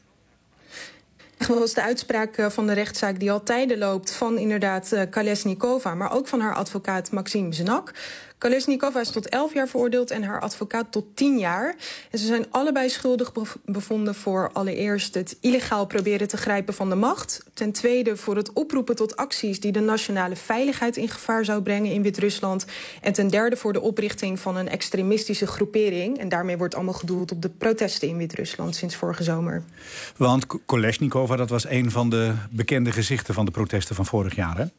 Dat was de uitspraak van de rechtszaak die al tijden loopt van inderdaad Kolesnikova, maar ook van haar advocaat Maxim Znak. Kolesnikova is tot 11 jaar veroordeeld en haar advocaat tot 10 jaar. En ze zijn allebei schuldig bevonden voor allereerst het illegaal proberen te grijpen van de macht. Ten tweede voor het oproepen tot acties die de nationale veiligheid in gevaar zou brengen in Wit-Rusland. En ten derde voor de oprichting van een extremistische groepering. En daarmee wordt allemaal gedoeld op de protesten in Wit-Rusland sinds vorige zomer. Want Kolesnikova, dat was een van de bekende gezichten van de protesten van vorig jaar, hè?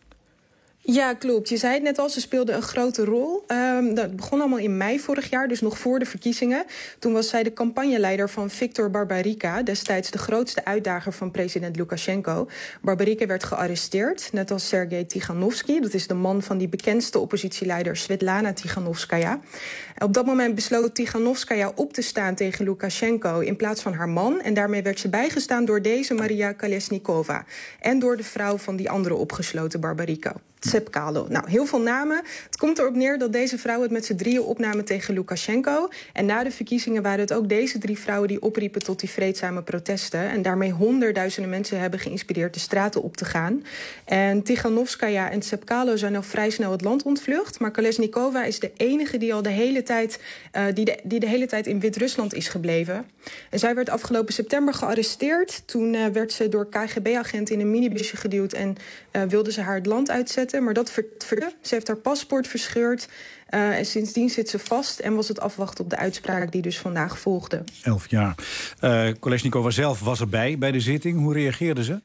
Ja, klopt. Je zei het net al, ze speelde een grote rol. Dat begon allemaal in mei vorig jaar, dus nog voor de verkiezingen. Toen was zij de campagneleider van Viktor Barbarika, destijds de grootste uitdager van president Lukashenko. Barbarika werd gearresteerd, net als Sergei Tiganovsky. Dat is de man van die bekendste oppositieleider Svetlana Tiganovskaya. Op dat moment besloot Tiganovskaya op te staan tegen Lukashenko in plaats van haar man. En daarmee werd ze bijgestaan door deze Maria Kolesnikova. En door de vrouw van die andere opgesloten Barbarika. Tsepkalo. Nou, heel veel namen. Het komt erop neer dat deze vrouwen het met z'n drieën opnamen tegen Lukashenko. En na de verkiezingen waren het ook deze 3 vrouwen die opriepen tot die vreedzame protesten. En daarmee honderdduizenden mensen hebben geïnspireerd de straten op te gaan. En Tiganovskaya en Tsepkalo zijn al vrij snel het land ontvlucht. Maar Kolesnikova is de enige die al de hele tijd, die de hele tijd in Wit-Rusland is gebleven. En zij werd afgelopen september gearresteerd. Toen werd ze door KGB-agenten in een minibusje geduwd en wilde ze haar het land uitzetten. Maar dat ze heeft haar paspoort verscheurd. En sindsdien zit ze vast en was het afwachten op de uitspraak die dus vandaag volgde. 11 jaar. Kolesnikova zelf was erbij bij de zitting. Hoe reageerde ze?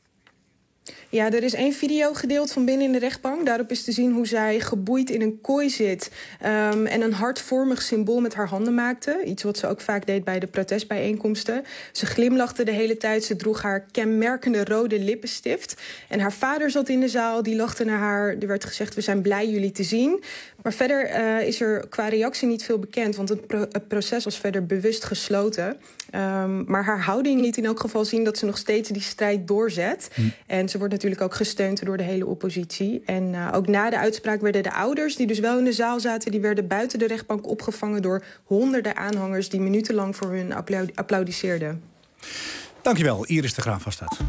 Ja, er is 1 video gedeeld van binnen in de rechtbank. Daarop is te zien hoe zij geboeid in een kooi zit en een hartvormig symbool met haar handen maakte. Iets wat ze ook vaak deed bij de protestbijeenkomsten. Ze glimlachte de hele tijd. Ze droeg haar kenmerkende rode lippenstift. En haar vader zat in de zaal. Die lachte naar haar. Er werd gezegd, we zijn blij jullie te zien. Maar verder is er qua reactie niet veel bekend. Want het proces was verder bewust gesloten. Maar haar houding liet in elk geval zien dat ze nog steeds die strijd doorzet. En ze wordt natuurlijk ook gesteund door de hele oppositie. En ook na de uitspraak werden de ouders, die dus wel in de zaal zaten, die werden buiten de rechtbank opgevangen door honderden aanhangers die minutenlang voor hun applaudisseerden. Dankjewel, Iris de Graaf was dat.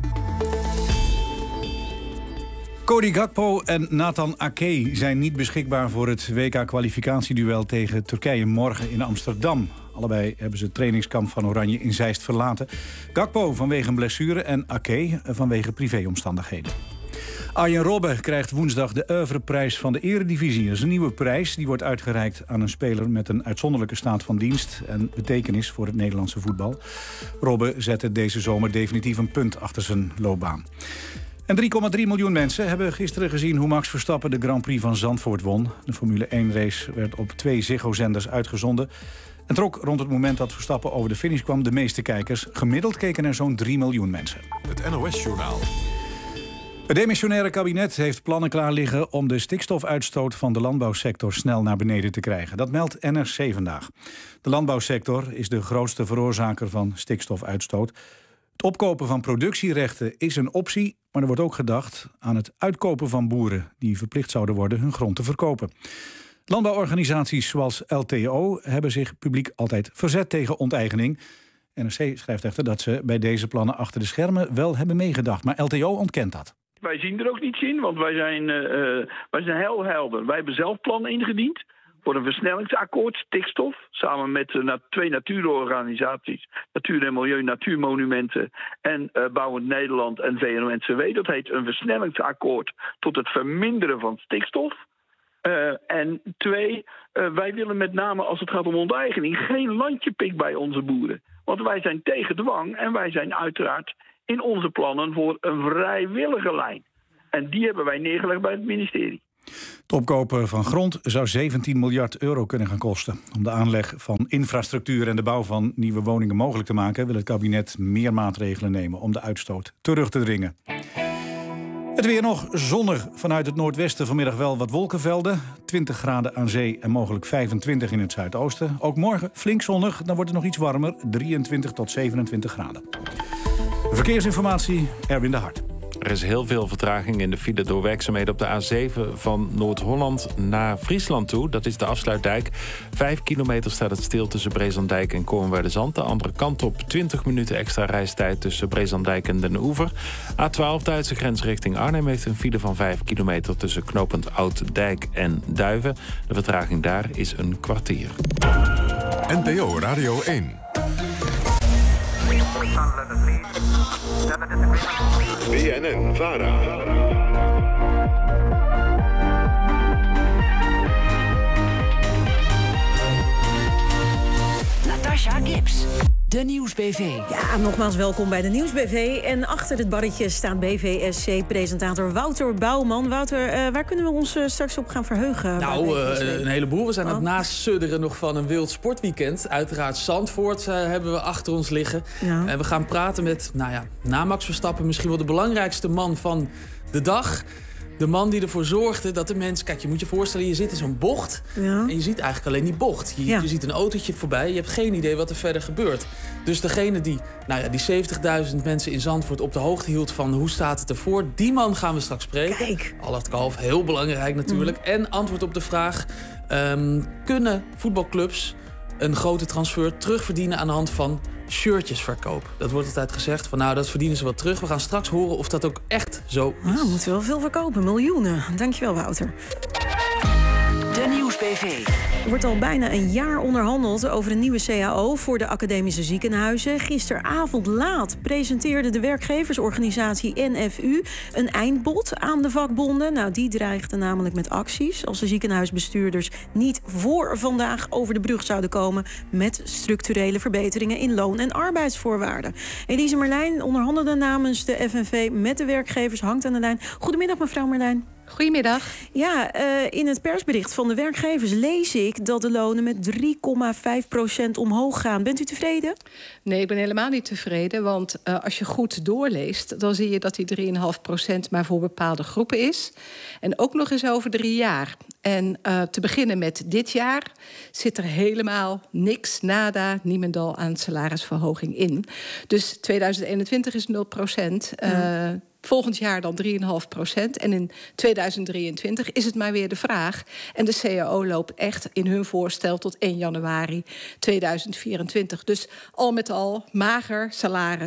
Cody Gakpo en Nathan Ake zijn niet beschikbaar voor het WK-kwalificatieduel tegen Turkije morgen in Amsterdam. Allebei hebben ze het trainingskamp van Oranje in Zeist verlaten. Gakpo vanwege een blessure en Ake vanwege privéomstandigheden. Arjen Robben krijgt woensdag de oeuvreprijs van de Eredivisie. Dat is een nieuwe prijs. Die wordt uitgereikt aan een speler met een uitzonderlijke staat van dienst en betekenis voor het Nederlandse voetbal. Robben zette deze zomer definitief een punt achter zijn loopbaan. En 3,3 miljoen mensen hebben gisteren gezien hoe Max Verstappen de Grand Prix van Zandvoort won. De Formule 1-race werd op 2 Ziggo-zenders uitgezonden en trok rond het moment dat Verstappen over de finish kwam de meeste kijkers. Gemiddeld keken er zo'n 3 miljoen mensen. Het NOS-journaal. Het demissionaire kabinet heeft plannen klaar liggen om de stikstofuitstoot van de landbouwsector snel naar beneden te krijgen. Dat meldt NRC vandaag. De landbouwsector is de grootste veroorzaker van stikstofuitstoot. Het opkopen van productierechten is een optie, maar er wordt ook gedacht aan het uitkopen van boeren die verplicht zouden worden hun grond te verkopen. Landbouworganisaties zoals LTO hebben zich publiek altijd verzet tegen onteigening. NRC schrijft echter dat ze bij deze plannen achter de schermen wel hebben meegedacht, maar LTO ontkent dat. Wij zien er ook niets in, want wij zijn heel helder. Wij hebben zelf plannen ingediend voor een versnellingsakkoord stikstof. Samen met 2 natuurorganisaties, Natuur en Milieu, Natuurmonumenten en Bouwend Nederland en VNO-NCW. Dat heet een versnellingsakkoord tot het verminderen van stikstof. En 2, wij willen met name als het gaat om onteigening geen landjepik bij onze boeren. Want wij zijn tegen dwang en wij zijn uiteraard in onze plannen voor een vrijwillige lijn. En die hebben wij neergelegd bij het ministerie. Het opkopen van grond zou 17 miljard euro kunnen gaan kosten. Om de aanleg van infrastructuur en de bouw van nieuwe woningen mogelijk te maken wil het kabinet meer maatregelen nemen om de uitstoot terug te dringen. Het weer nog zonnig vanuit het noordwesten, vanmiddag wel wat wolkenvelden. 20 graden aan zee en mogelijk 25 in het zuidoosten. Ook morgen flink zonnig, dan wordt het nog iets warmer, 23 tot 27 graden. Verkeersinformatie, Erwin de Hart. Er is heel veel vertraging in de file door werkzaamheden op de A7 van Noord-Holland naar Friesland toe. Dat is de afsluitdijk. 5 kilometer staat het stil tussen Brezandijk en Koornwerderzand. De andere kant op 20 minuten extra reistijd tussen Brezandijk en Den Oever. A12 Duitse grens richting Arnhem heeft een file van 5 kilometer tussen knooppunt Ouddijk en Duiven. De vertraging daar is een kwartier. NPO Radio 1. BNN-VARA. Natasha Gibbs, de Nieuwsbv. Ja, nogmaals welkom bij de Nieuwsbv. En achter het barretje staat BVSC-presentator Wouter Bouwman. Wouter, waar kunnen we ons straks op gaan verheugen? Nou, een heleboel. We zijn aan het nasudderen nog van een wild sportweekend. Uiteraard Zandvoort hebben we achter ons liggen. Ja. En we gaan praten met, na Max Verstappen misschien wel de belangrijkste man van de dag. De man die ervoor zorgde dat de mensen... Kijk, je moet je voorstellen, je zit in zo'n bocht... en je ziet eigenlijk alleen die bocht. Je ziet een autootje voorbij, je hebt geen idee wat er verder gebeurt. Dus degene die, die 70.000 mensen in Zandvoort op de hoogte hield... van hoe staat het ervoor, die man gaan we straks spreken. Kijk. Allard Kalf, heel belangrijk natuurlijk. En antwoord op de vraag... kunnen voetbalclubs een grote transfer terugverdienen aan de hand van shirtjesverkoop? Dat wordt altijd gezegd van dat verdienen ze wat terug. We gaan straks horen of dat ook echt zo is. We moeten wel veel verkopen, miljoenen. Dankjewel, Wouter. De Nieuwsbv. Er wordt al bijna een jaar onderhandeld over een nieuwe CAO voor de academische ziekenhuizen. Gisteravond laat presenteerde de werkgeversorganisatie NFU een eindbod aan de vakbonden. Die dreigde namelijk met acties als de ziekenhuisbestuurders niet voor vandaag over de brug zouden komen met structurele verbeteringen in loon- en arbeidsvoorwaarden. Elise Merlijn onderhandelde namens de FNV met de werkgevers, hangt aan de lijn. Goedemiddag, mevrouw Merlijn. Goedemiddag. Ja, in het persbericht van de werkgevers lees ik dat de lonen met 3,5% omhoog gaan. Bent u tevreden? Nee, ik ben helemaal niet tevreden. Want als je goed doorleest, dan zie je dat die 3,5% maar voor bepaalde groepen is. En ook nog eens over 3 jaar. En te beginnen met dit jaar zit er helemaal niks, nada, niemendal aan salarisverhoging in. Dus 2021 is 0%. Volgend jaar dan 3,5%. En in 2023 is het maar weer de vraag. En de CAO loopt echt in hun voorstel tot 1 januari 2024. Dus al met al mager salaris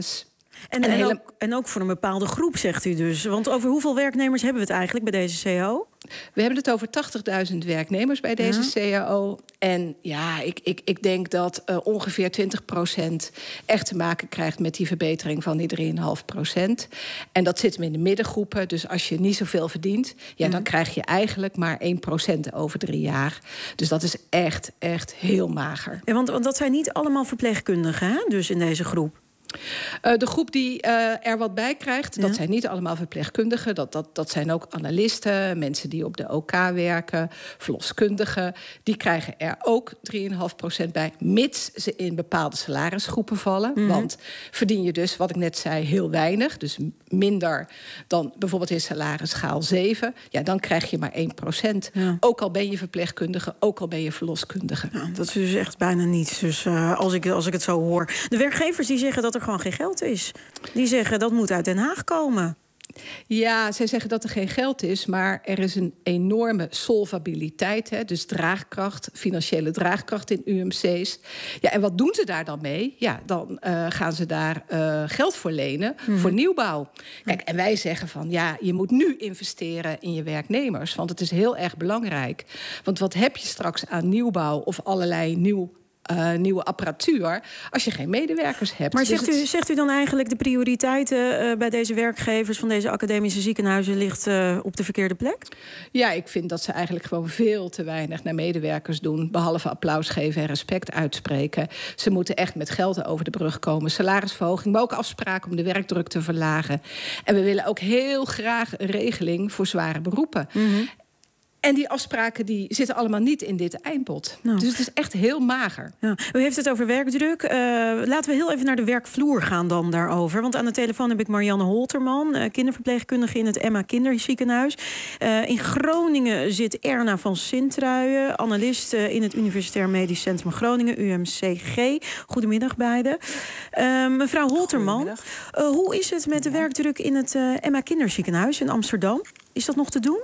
En ook voor een bepaalde groep, zegt u dus. Want over hoeveel werknemers hebben we het eigenlijk bij deze CAO? We hebben het over 80.000 werknemers bij deze CAO. En ja, ik denk dat ongeveer 20% echt te maken krijgt met die verbetering van die 3,5%. En dat zit hem in de middengroepen. Dus als je niet zoveel verdient, dan krijg je eigenlijk maar 1% over 3 jaar. Dus dat is echt heel mager. Ja, want dat zijn niet allemaal verpleegkundigen, hè? Dus in deze groep. De groep die er wat bij krijgt, dat zijn niet allemaal verpleegkundigen. Dat zijn ook analisten, mensen die op de OK werken, verloskundigen. Die krijgen er ook 3,5% bij, mits ze in bepaalde salarisgroepen vallen. Want verdien je dus, wat ik net zei, heel weinig. Dus minder dan bijvoorbeeld in salarisschaal 7. Ja, dan krijg je maar 1%. Ja. Ook al ben je verpleegkundige, ook al ben je verloskundige. Ja, dat is dus echt bijna niets. Dus als ik het zo hoor. De werkgevers die zeggen dat er gewoon geen geld is. Die zeggen dat moet uit Den Haag komen. Ja, zij zeggen dat er geen geld is, maar er is een enorme solvabiliteit. Hè, dus draagkracht, financiële draagkracht in UMC's. Ja, en wat doen ze daar dan mee? Ja, dan gaan ze daar geld voor lenen voor nieuwbouw. Kijk, en wij zeggen van, ja, je moet nu investeren in je werknemers. Want het is heel erg belangrijk. Want wat heb je straks aan nieuwbouw of allerlei nieuwe apparatuur als je geen medewerkers hebt. Maar zegt u dan eigenlijk de prioriteiten bij deze werkgevers van deze academische ziekenhuizen ligt op de verkeerde plek? Ja, ik vind dat ze eigenlijk gewoon veel te weinig naar medewerkers doen, behalve applaus geven en respect uitspreken. Ze moeten echt met geld over de brug komen. Salarisverhoging, maar ook afspraken om de werkdruk te verlagen. En we willen ook heel graag een regeling voor zware beroepen. En die afspraken die zitten allemaal niet in dit eindbod. Dus het is echt heel mager. Ja. U heeft het over werkdruk. Laten we heel even naar de werkvloer gaan dan daarover. Want aan de telefoon heb ik Marianne Holterman, kinderverpleegkundige in het Emma Kinderziekenhuis. In Groningen zit Erna van Sintruijen, analist in het Universitair Medisch Centrum Groningen, UMCG. Goedemiddag beiden. Mevrouw Holterman, hoe is het met de werkdruk in het Emma Kinderziekenhuis in Amsterdam? Is dat nog te doen?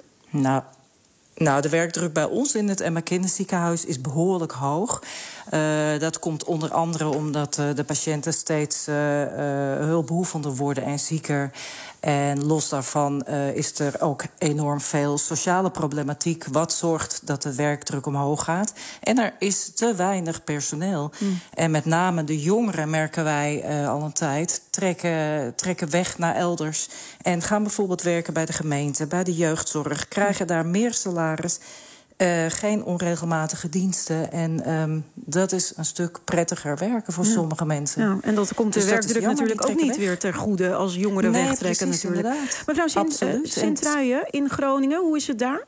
Nou, de werkdruk bij ons in het Emma Kinderziekenhuis is behoorlijk hoog. Dat komt onder andere omdat de patiënten steeds hulpbehoevender worden en zieker. En los daarvan is er ook enorm veel sociale problematiek, wat zorgt dat de werkdruk omhoog gaat. En er is te weinig personeel. En met name de jongeren, merken wij al een tijd, trekken weg naar elders. En gaan bijvoorbeeld werken bij de gemeente, bij de jeugdzorg, krijgen daar meer salaris. Geen onregelmatige diensten. En dat is een stuk prettiger werken voor sommige mensen. Ja, en dat komt de werkdruk natuurlijk ook niet weer ter goede als jongeren wegtrekken natuurlijk. Inderdaad. Mevrouw Sintruijen in Groningen, hoe is het daar?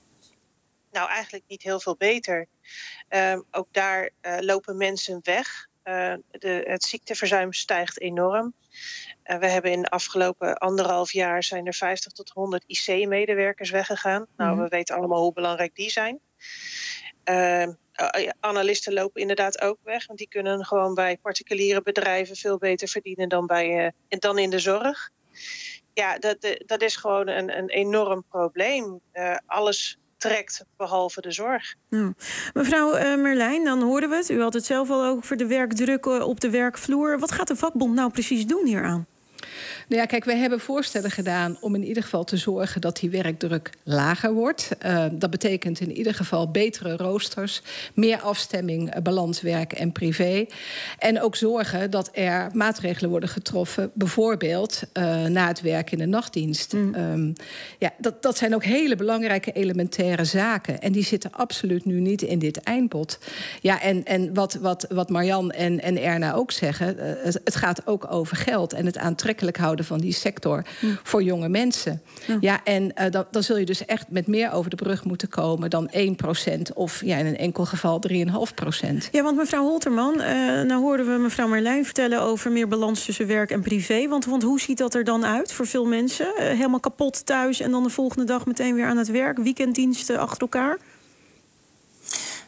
Nou, eigenlijk niet heel veel beter. Ook daar lopen mensen weg. Het ziekteverzuim stijgt enorm. We hebben in de afgelopen 1,5 jaar zijn er 50 tot 100 IC-medewerkers weggegaan. Nou, we weten allemaal hoe belangrijk die zijn. Analisten lopen inderdaad ook weg, want die kunnen gewoon bij particuliere bedrijven veel beter verdienen dan in de zorg. Ja, dat is gewoon een enorm probleem. Alles trekt behalve de zorg. Ja. Mevrouw Merlijn, dan hoorden we het. U had het zelf al over de werkdruk op de werkvloer. Wat gaat de vakbond nou precies doen hieraan? Nou ja, kijk, wij hebben voorstellen gedaan om in ieder geval te zorgen dat die werkdruk lager wordt. Dat betekent in ieder geval betere roosters, meer afstemming, balans werk en privé. En ook zorgen dat er maatregelen worden getroffen, bijvoorbeeld na het werk in de nachtdienst. Dat zijn ook hele belangrijke elementaire zaken. En die zitten absoluut nu niet in dit eindbod. Ja, en wat Marianne en Erna ook zeggen, het gaat ook over geld en het aantrekkelijk houden van die sector voor jonge mensen. En dan zul je dus echt met meer over de brug moeten komen dan 1% of in een enkel geval 3,5%. Ja, want mevrouw Holterman, nou hoorden we mevrouw Merlijn vertellen over meer balans tussen werk en privé. Want hoe ziet dat er dan uit voor veel mensen? Helemaal kapot thuis en dan de volgende dag meteen weer aan het werk, weekenddiensten achter elkaar?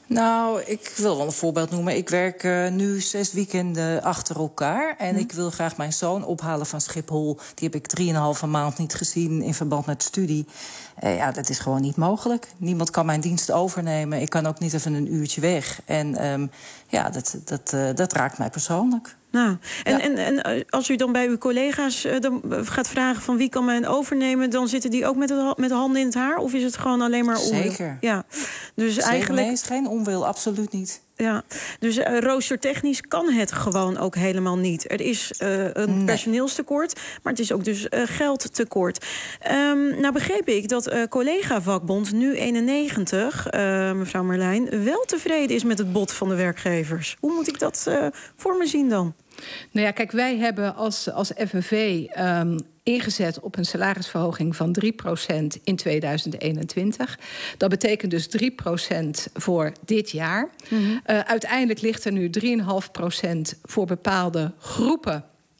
Nou, ik wil wel een voorbeeld noemen. Ik werk nu 6 weekenden achter elkaar. En ik wil graag mijn zoon ophalen van Schiphol. Die heb ik 3,5 maand niet gezien in verband met studie. Dat is gewoon niet mogelijk. Niemand kan mijn dienst overnemen. Ik kan ook niet even een uurtje weg. En dat raakt mij persoonlijk. Nou, en als u dan bij uw collega's dan gaat vragen van wie kan mij overnemen, dan zitten die ook met de handen in het haar? Of is het gewoon alleen maar onwil? Zeker. Ja. Dus Zeker, eigenlijk... nee, is geen onwil, absoluut niet. Ja, dus roostertechnisch kan het gewoon ook helemaal niet. Er is een personeelstekort, maar het is ook dus geldtekort. Nou begreep ik dat collega-vakbond Nu91, mevrouw Merlijn, wel tevreden is met het bod van de werkgevers. Hoe moet ik dat voor me zien dan? Nou ja, kijk, wij hebben als FNV ingezet op een salarisverhoging van 3% in 2021. Dat betekent dus 3% voor dit jaar. Mm-hmm. Uiteindelijk ligt er nu 3,5% voor bepaalde groepen.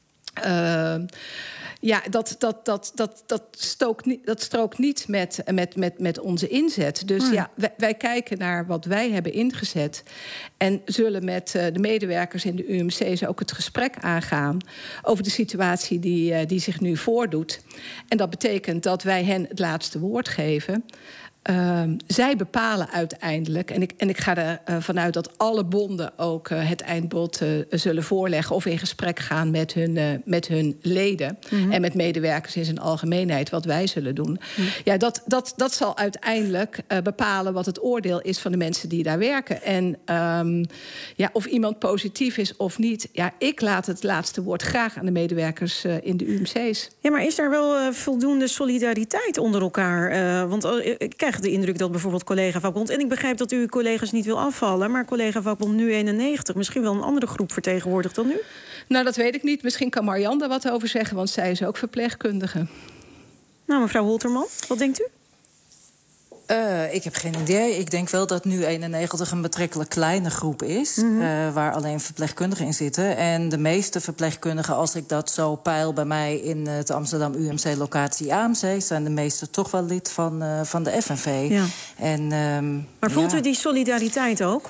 Dat strookt niet met onze inzet. Dus wij kijken naar wat wij hebben ingezet. En zullen met de medewerkers in de UMC's ook het gesprek aangaan over de situatie die zich nu voordoet. En dat betekent dat wij hen het laatste woord geven. Zij bepalen uiteindelijk, en ik ga ervan uit dat alle bonden ook het eindbod zullen voorleggen of in gesprek gaan met hun leden en met medewerkers in zijn algemeenheid, wat wij zullen doen. Ja, dat zal uiteindelijk bepalen wat het oordeel is van de mensen die daar werken. En of iemand positief is of niet, ik laat het laatste woord graag aan de medewerkers in de UMC's. Ja, maar is daar wel voldoende solidariteit onder elkaar? Want ik krijg de indruk dat bijvoorbeeld collega-vakbond, en ik begrijp dat u uw collega's niet wil afvallen, maar collega-vakbond Nu91 misschien wel een andere groep vertegenwoordigt dan u? Nou, dat weet ik niet. Misschien kan Marianne daar wat over zeggen, want zij is ook verpleegkundige. Nou, mevrouw Holterman, wat denkt u? Ik heb geen idee. Ik denk wel dat Nu91 een betrekkelijk kleine groep is, waar alleen verpleegkundigen in zitten. En de meeste verpleegkundigen, als ik dat zo peil bij mij in het Amsterdam UMC-locatie AMC, zijn de meeste toch wel lid van de FNV. Ja. Maar voelt u die solidariteit ook?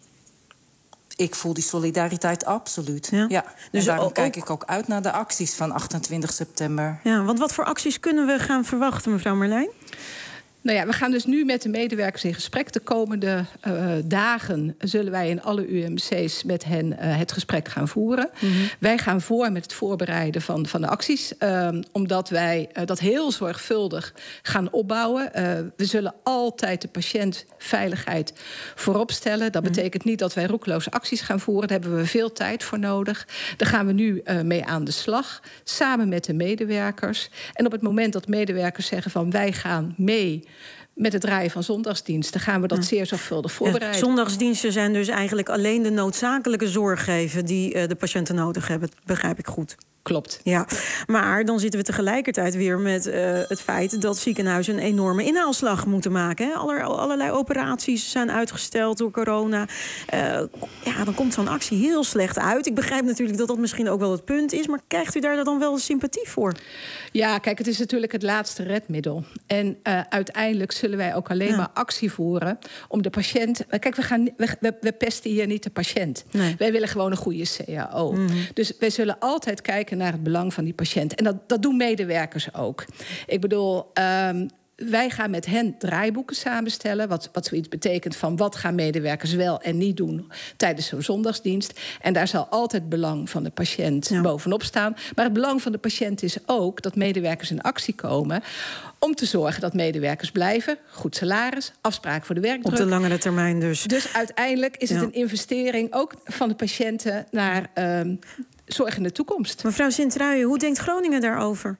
Ik voel die solidariteit absoluut. Ja. Dus daarom kijk ik ook uit naar de acties van 28 september. Ja, want wat voor acties kunnen we gaan verwachten, mevrouw Merlijn? Nou ja, we gaan dus nu met de medewerkers in gesprek. De komende dagen zullen wij in alle UMC's met hen het gesprek gaan voeren. Wij gaan voor met het voorbereiden van de acties. Omdat wij dat heel zorgvuldig gaan opbouwen. We zullen altijd de patiëntveiligheid voorop stellen. Dat betekent niet dat wij roekeloze acties gaan voeren. Daar hebben we veel tijd voor nodig. Daar gaan we nu mee aan de slag. Samen met de medewerkers. En op het moment dat medewerkers zeggen van wij gaan mee met het draaien van zondagsdiensten, gaan we dat zeer zorgvuldig voorbereiden. Zondagsdiensten zijn dus eigenlijk alleen de noodzakelijke zorg geven die de patiënten nodig hebben. Begrijp ik goed? Klopt. Ja, maar dan zitten we tegelijkertijd weer met het feit dat ziekenhuizen een enorme inhaalslag moeten maken. Hè? Allerlei operaties zijn uitgesteld door corona. Dan komt zo'n actie heel slecht uit. Ik begrijp natuurlijk dat dat misschien ook wel het punt is, maar krijgt u daar dan wel sympathie voor? Ja, kijk, het is natuurlijk het laatste redmiddel. En uiteindelijk zullen wij ook alleen maar actie voeren om de patiënt. Kijk, we pesten hier niet de patiënt. Nee. Wij willen gewoon een goede CAO. Dus wij zullen altijd kijken naar het belang van die patiënt. En dat doen medewerkers ook. Ik bedoel, wij gaan met hen draaiboeken samenstellen, wat zoiets betekent van wat gaan medewerkers wel en niet doen tijdens zo'n zondagsdienst. En daar zal altijd het belang van de patiënt bovenop staan. Maar het belang van de patiënt is ook dat medewerkers in actie komen om te zorgen dat medewerkers blijven, goed salaris, afspraak voor de werkdruk. Op de langere termijn dus. Dus uiteindelijk is het een investering ook van de patiënten naar zorg in de toekomst. Mevrouw Sint-Truijen, hoe denkt Groningen daarover?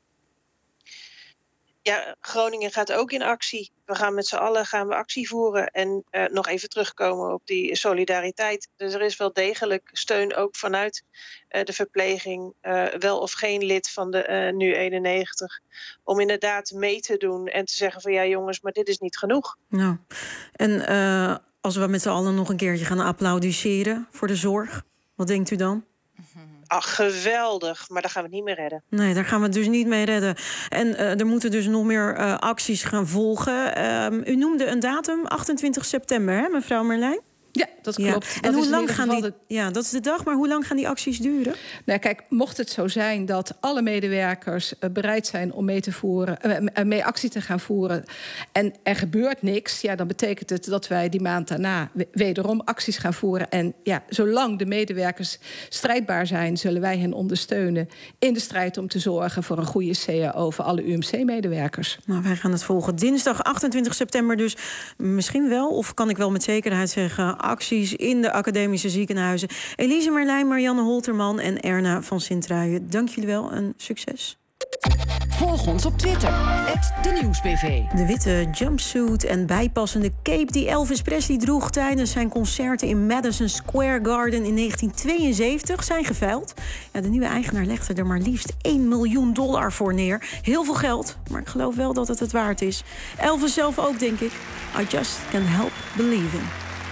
Ja, Groningen gaat ook in actie. We gaan met z'n allen actie voeren. En nog even terugkomen op die solidariteit. Dus er is wel degelijk steun ook vanuit de verpleging. Wel of geen lid van de Nu91. Om inderdaad mee te doen en te zeggen van ja jongens, maar dit is niet genoeg. Nou, en als we met z'n allen nog een keertje gaan applaudisseren voor de zorg, wat denkt u dan? geweldig, maar daar gaan we het niet meer redden. Nee, daar gaan we het dus niet mee redden. En er moeten dus nog meer acties gaan volgen. U noemde een datum, 28 september, hè, mevrouw Merlijn? Ja, dat klopt. Ja. En hoe lang gaan die... Ja, dat is de dag, maar hoe lang gaan die acties duren? Nou, kijk, mocht het zo zijn dat alle medewerkers bereid zijn om mee actie te gaan voeren en er gebeurt niks, ja, dan betekent het dat wij die maand daarna wederom acties gaan voeren. En ja, zolang de medewerkers strijdbaar zijn, zullen wij hen ondersteunen in de strijd om te zorgen voor een goede CAO voor alle UMC-medewerkers. Nou, wij gaan het volgen. Dinsdag 28 september dus misschien wel, of kan ik wel met zekerheid zeggen, acties in de academische ziekenhuizen. Elise Merlijn, Marianne Holterman en Erna van Sint-Truijen. Dank jullie wel en succes. Volg ons op Twitter, @denieuwsbv. De witte jumpsuit en bijpassende cape die Elvis Presley droeg tijdens zijn concerten in Madison Square Garden in 1972 zijn geveild. Ja, de nieuwe eigenaar legde er maar liefst $1 miljoen voor neer. Heel veel geld, maar ik geloof wel dat het waard is. Elvis zelf ook, denk ik. I just can't help believing.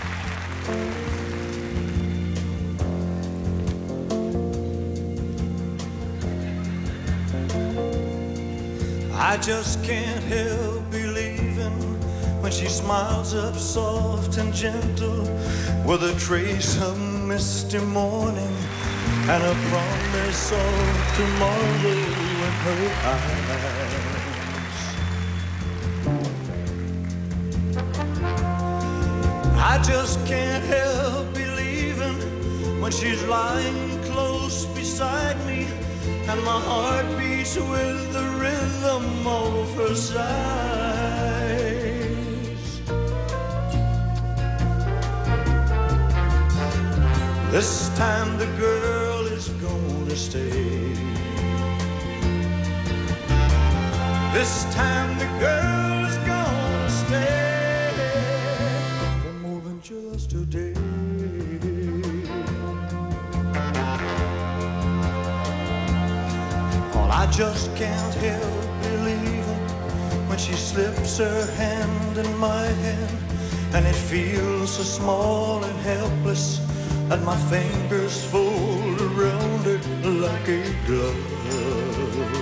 I just can't help believing when she smiles up soft and gentle with a trace of misty morning and a promise of tomorrow in her eyes. I just can't help believing when she's lying close beside me and my heart beats with the rhythm of her sighs. This time the girl is gonna stay. This time the girl is gonna stay for more than just a day. I just can't help believing when she slips her hand in my hand and it feels so small and helpless that my fingers fold around it like a glove.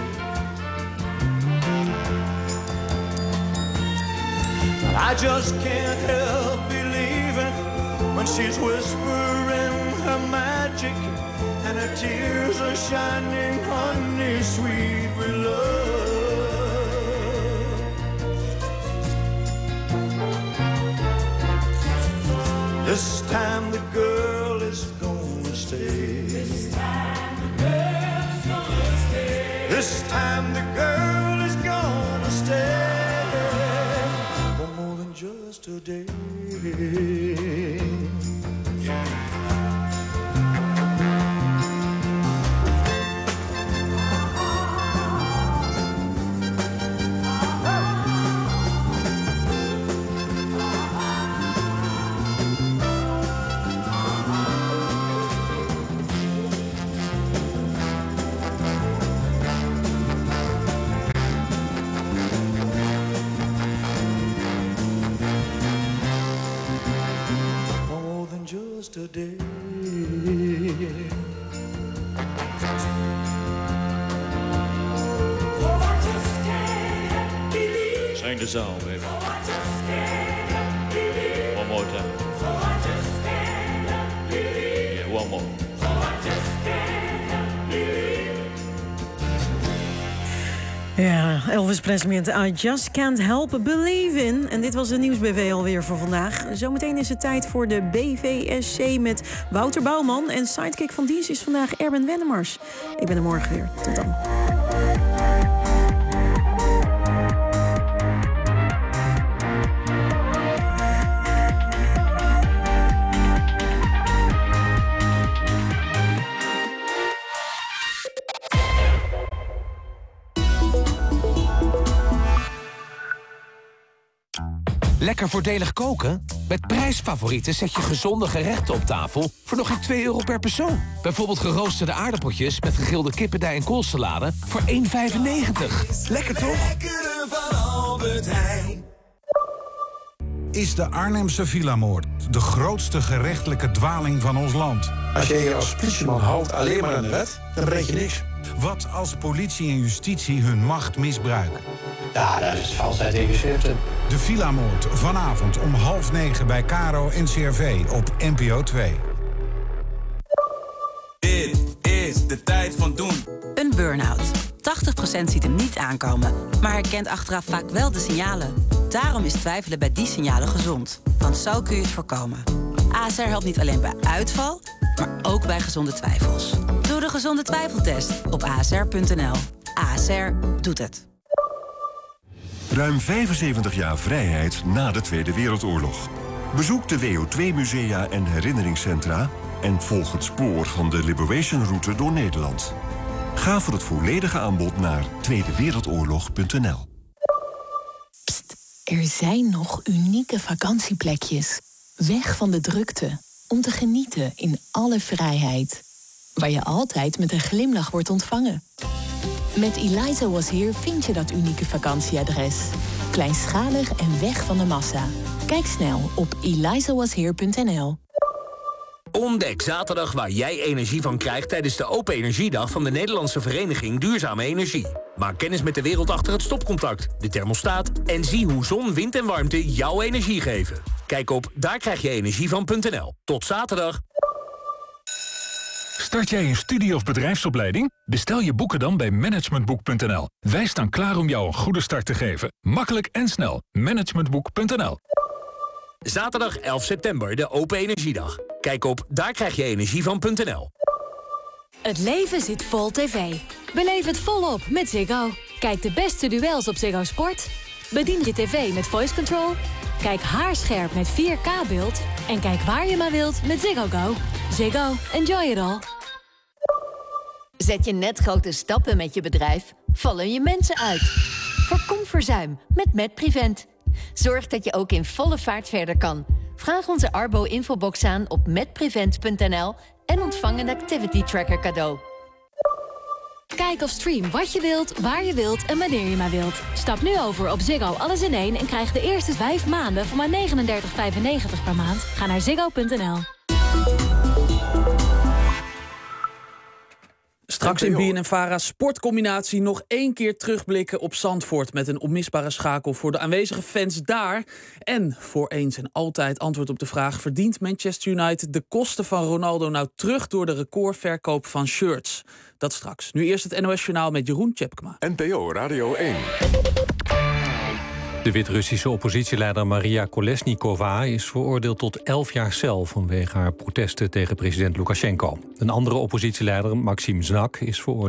I just can't help believing when she's whispering her magic and her tears are shining honey sweet with love. This time the girl is gonna stay. This time the girl is gonna stay. This time the girl is gonna stay for more than just a day. Today. Sing the song, baby. One more time. Yeah, one more. Ja, Elvis Presley met I Just Can't Help Believing. En dit was de Nieuwsbv alweer voor vandaag. Zometeen is het tijd voor de BVSC met Wouter Bouwman. En sidekick van dienst is vandaag Erben Wennemars. Ik ben er morgen weer. Tot dan. Lekker voordelig koken? Met Prijsfavorieten zet je gezonde gerechten op tafel voor nog geen €2 per persoon. Bijvoorbeeld geroosterde aardappeltjes met gegrilde kippendij en koolsalade voor €1,95. Lekker toch? Lekkere van Albert Heijn. is de Arnhemse villamoord. De grootste gerechtelijke dwaling van ons land. Als je je als politieman houdt alleen maar aan de wet, dan breek je niks. Wat als politie en justitie hun macht misbruiken? Ja, dat is valsheid in geschriften. De villamoord, vanavond om 20:30 bij KRO NCRV op NPO 2. Dit is de tijd van doen. Een burn-out. 80% ziet hem niet aankomen, maar herkent achteraf vaak wel de signalen. Daarom is twijfelen bij die signalen gezond. Want zo kun je het voorkomen. ASR helpt niet alleen bij uitval, maar ook bij gezonde twijfels. Doe de gezonde twijfeltest op asr.nl. ASR doet het. Ruim 75 jaar vrijheid na de Tweede Wereldoorlog. Bezoek de WO2-musea en herinneringscentra en volg het spoor van de Liberation Route door Nederland. Ga voor het volledige aanbod naar tweedewereldoorlog.nl. Er zijn nog unieke vakantieplekjes. Weg van de drukte. Om te genieten in alle vrijheid. Waar je altijd met een glimlach wordt ontvangen. Met Eliza Was Here vind je dat unieke vakantieadres. Kleinschalig en weg van de massa. Kijk snel op elizawashere.nl. Ontdek zaterdag waar jij energie van krijgt tijdens de Open Energiedag van de Nederlandse Vereniging Duurzame Energie. Maak kennis met de wereld achter het stopcontact, de thermostaat en zie hoe zon, wind en warmte jouw energie geven. Kijk op daarkrijgjenergievan.nl. Tot zaterdag. Start jij een studie- of bedrijfsopleiding? Bestel je boeken dan bij managementboek.nl. Wij staan klaar om jou een goede start te geven. Makkelijk en snel. Managementboek.nl. Zaterdag 11 september, de Open Energiedag. Kijk op daarkrijgjenergievan.nl. Het leven zit vol tv. Beleef het volop met Ziggo. Kijk de beste duels op Ziggo Sport. Bedien je tv met voice control. Kijk haarscherp met 4K-beeld. En kijk waar je maar wilt met Ziggo Go. Ziggo, enjoy it all. Zet je net grote stappen met je bedrijf? Vallen je mensen uit? Voorkom verzuim met MedPrevent. Zorg dat je ook in volle vaart verder kan. Vraag onze Arbo-infobox aan op medprevent.nl en ontvang een activity tracker cadeau. Kijk of stream wat je wilt, waar je wilt en wanneer je maar wilt. Stap nu over op Ziggo Alles in 1 en krijg de eerste 5 maanden voor maar $39,95 per maand. Ga naar ziggo.nl. Straks in BNNVARA sportcombinatie nog 1 keer terugblikken op Zandvoort met een onmisbare schakel voor de aanwezige fans daar. En voor eens en altijd antwoord op de vraag: verdient Manchester United de kosten van Ronaldo nou terug door de recordverkoop van shirts? Dat straks. Nu eerst het NOS-journaal met Jeroen Tjepkema. NPO Radio 1. De Wit-Russische oppositieleider Maria Kolesnikova is veroordeeld tot 11 jaar cel vanwege haar protesten tegen president Lukasjenko. Een andere oppositieleider, Maxim Znak, is veroordeeld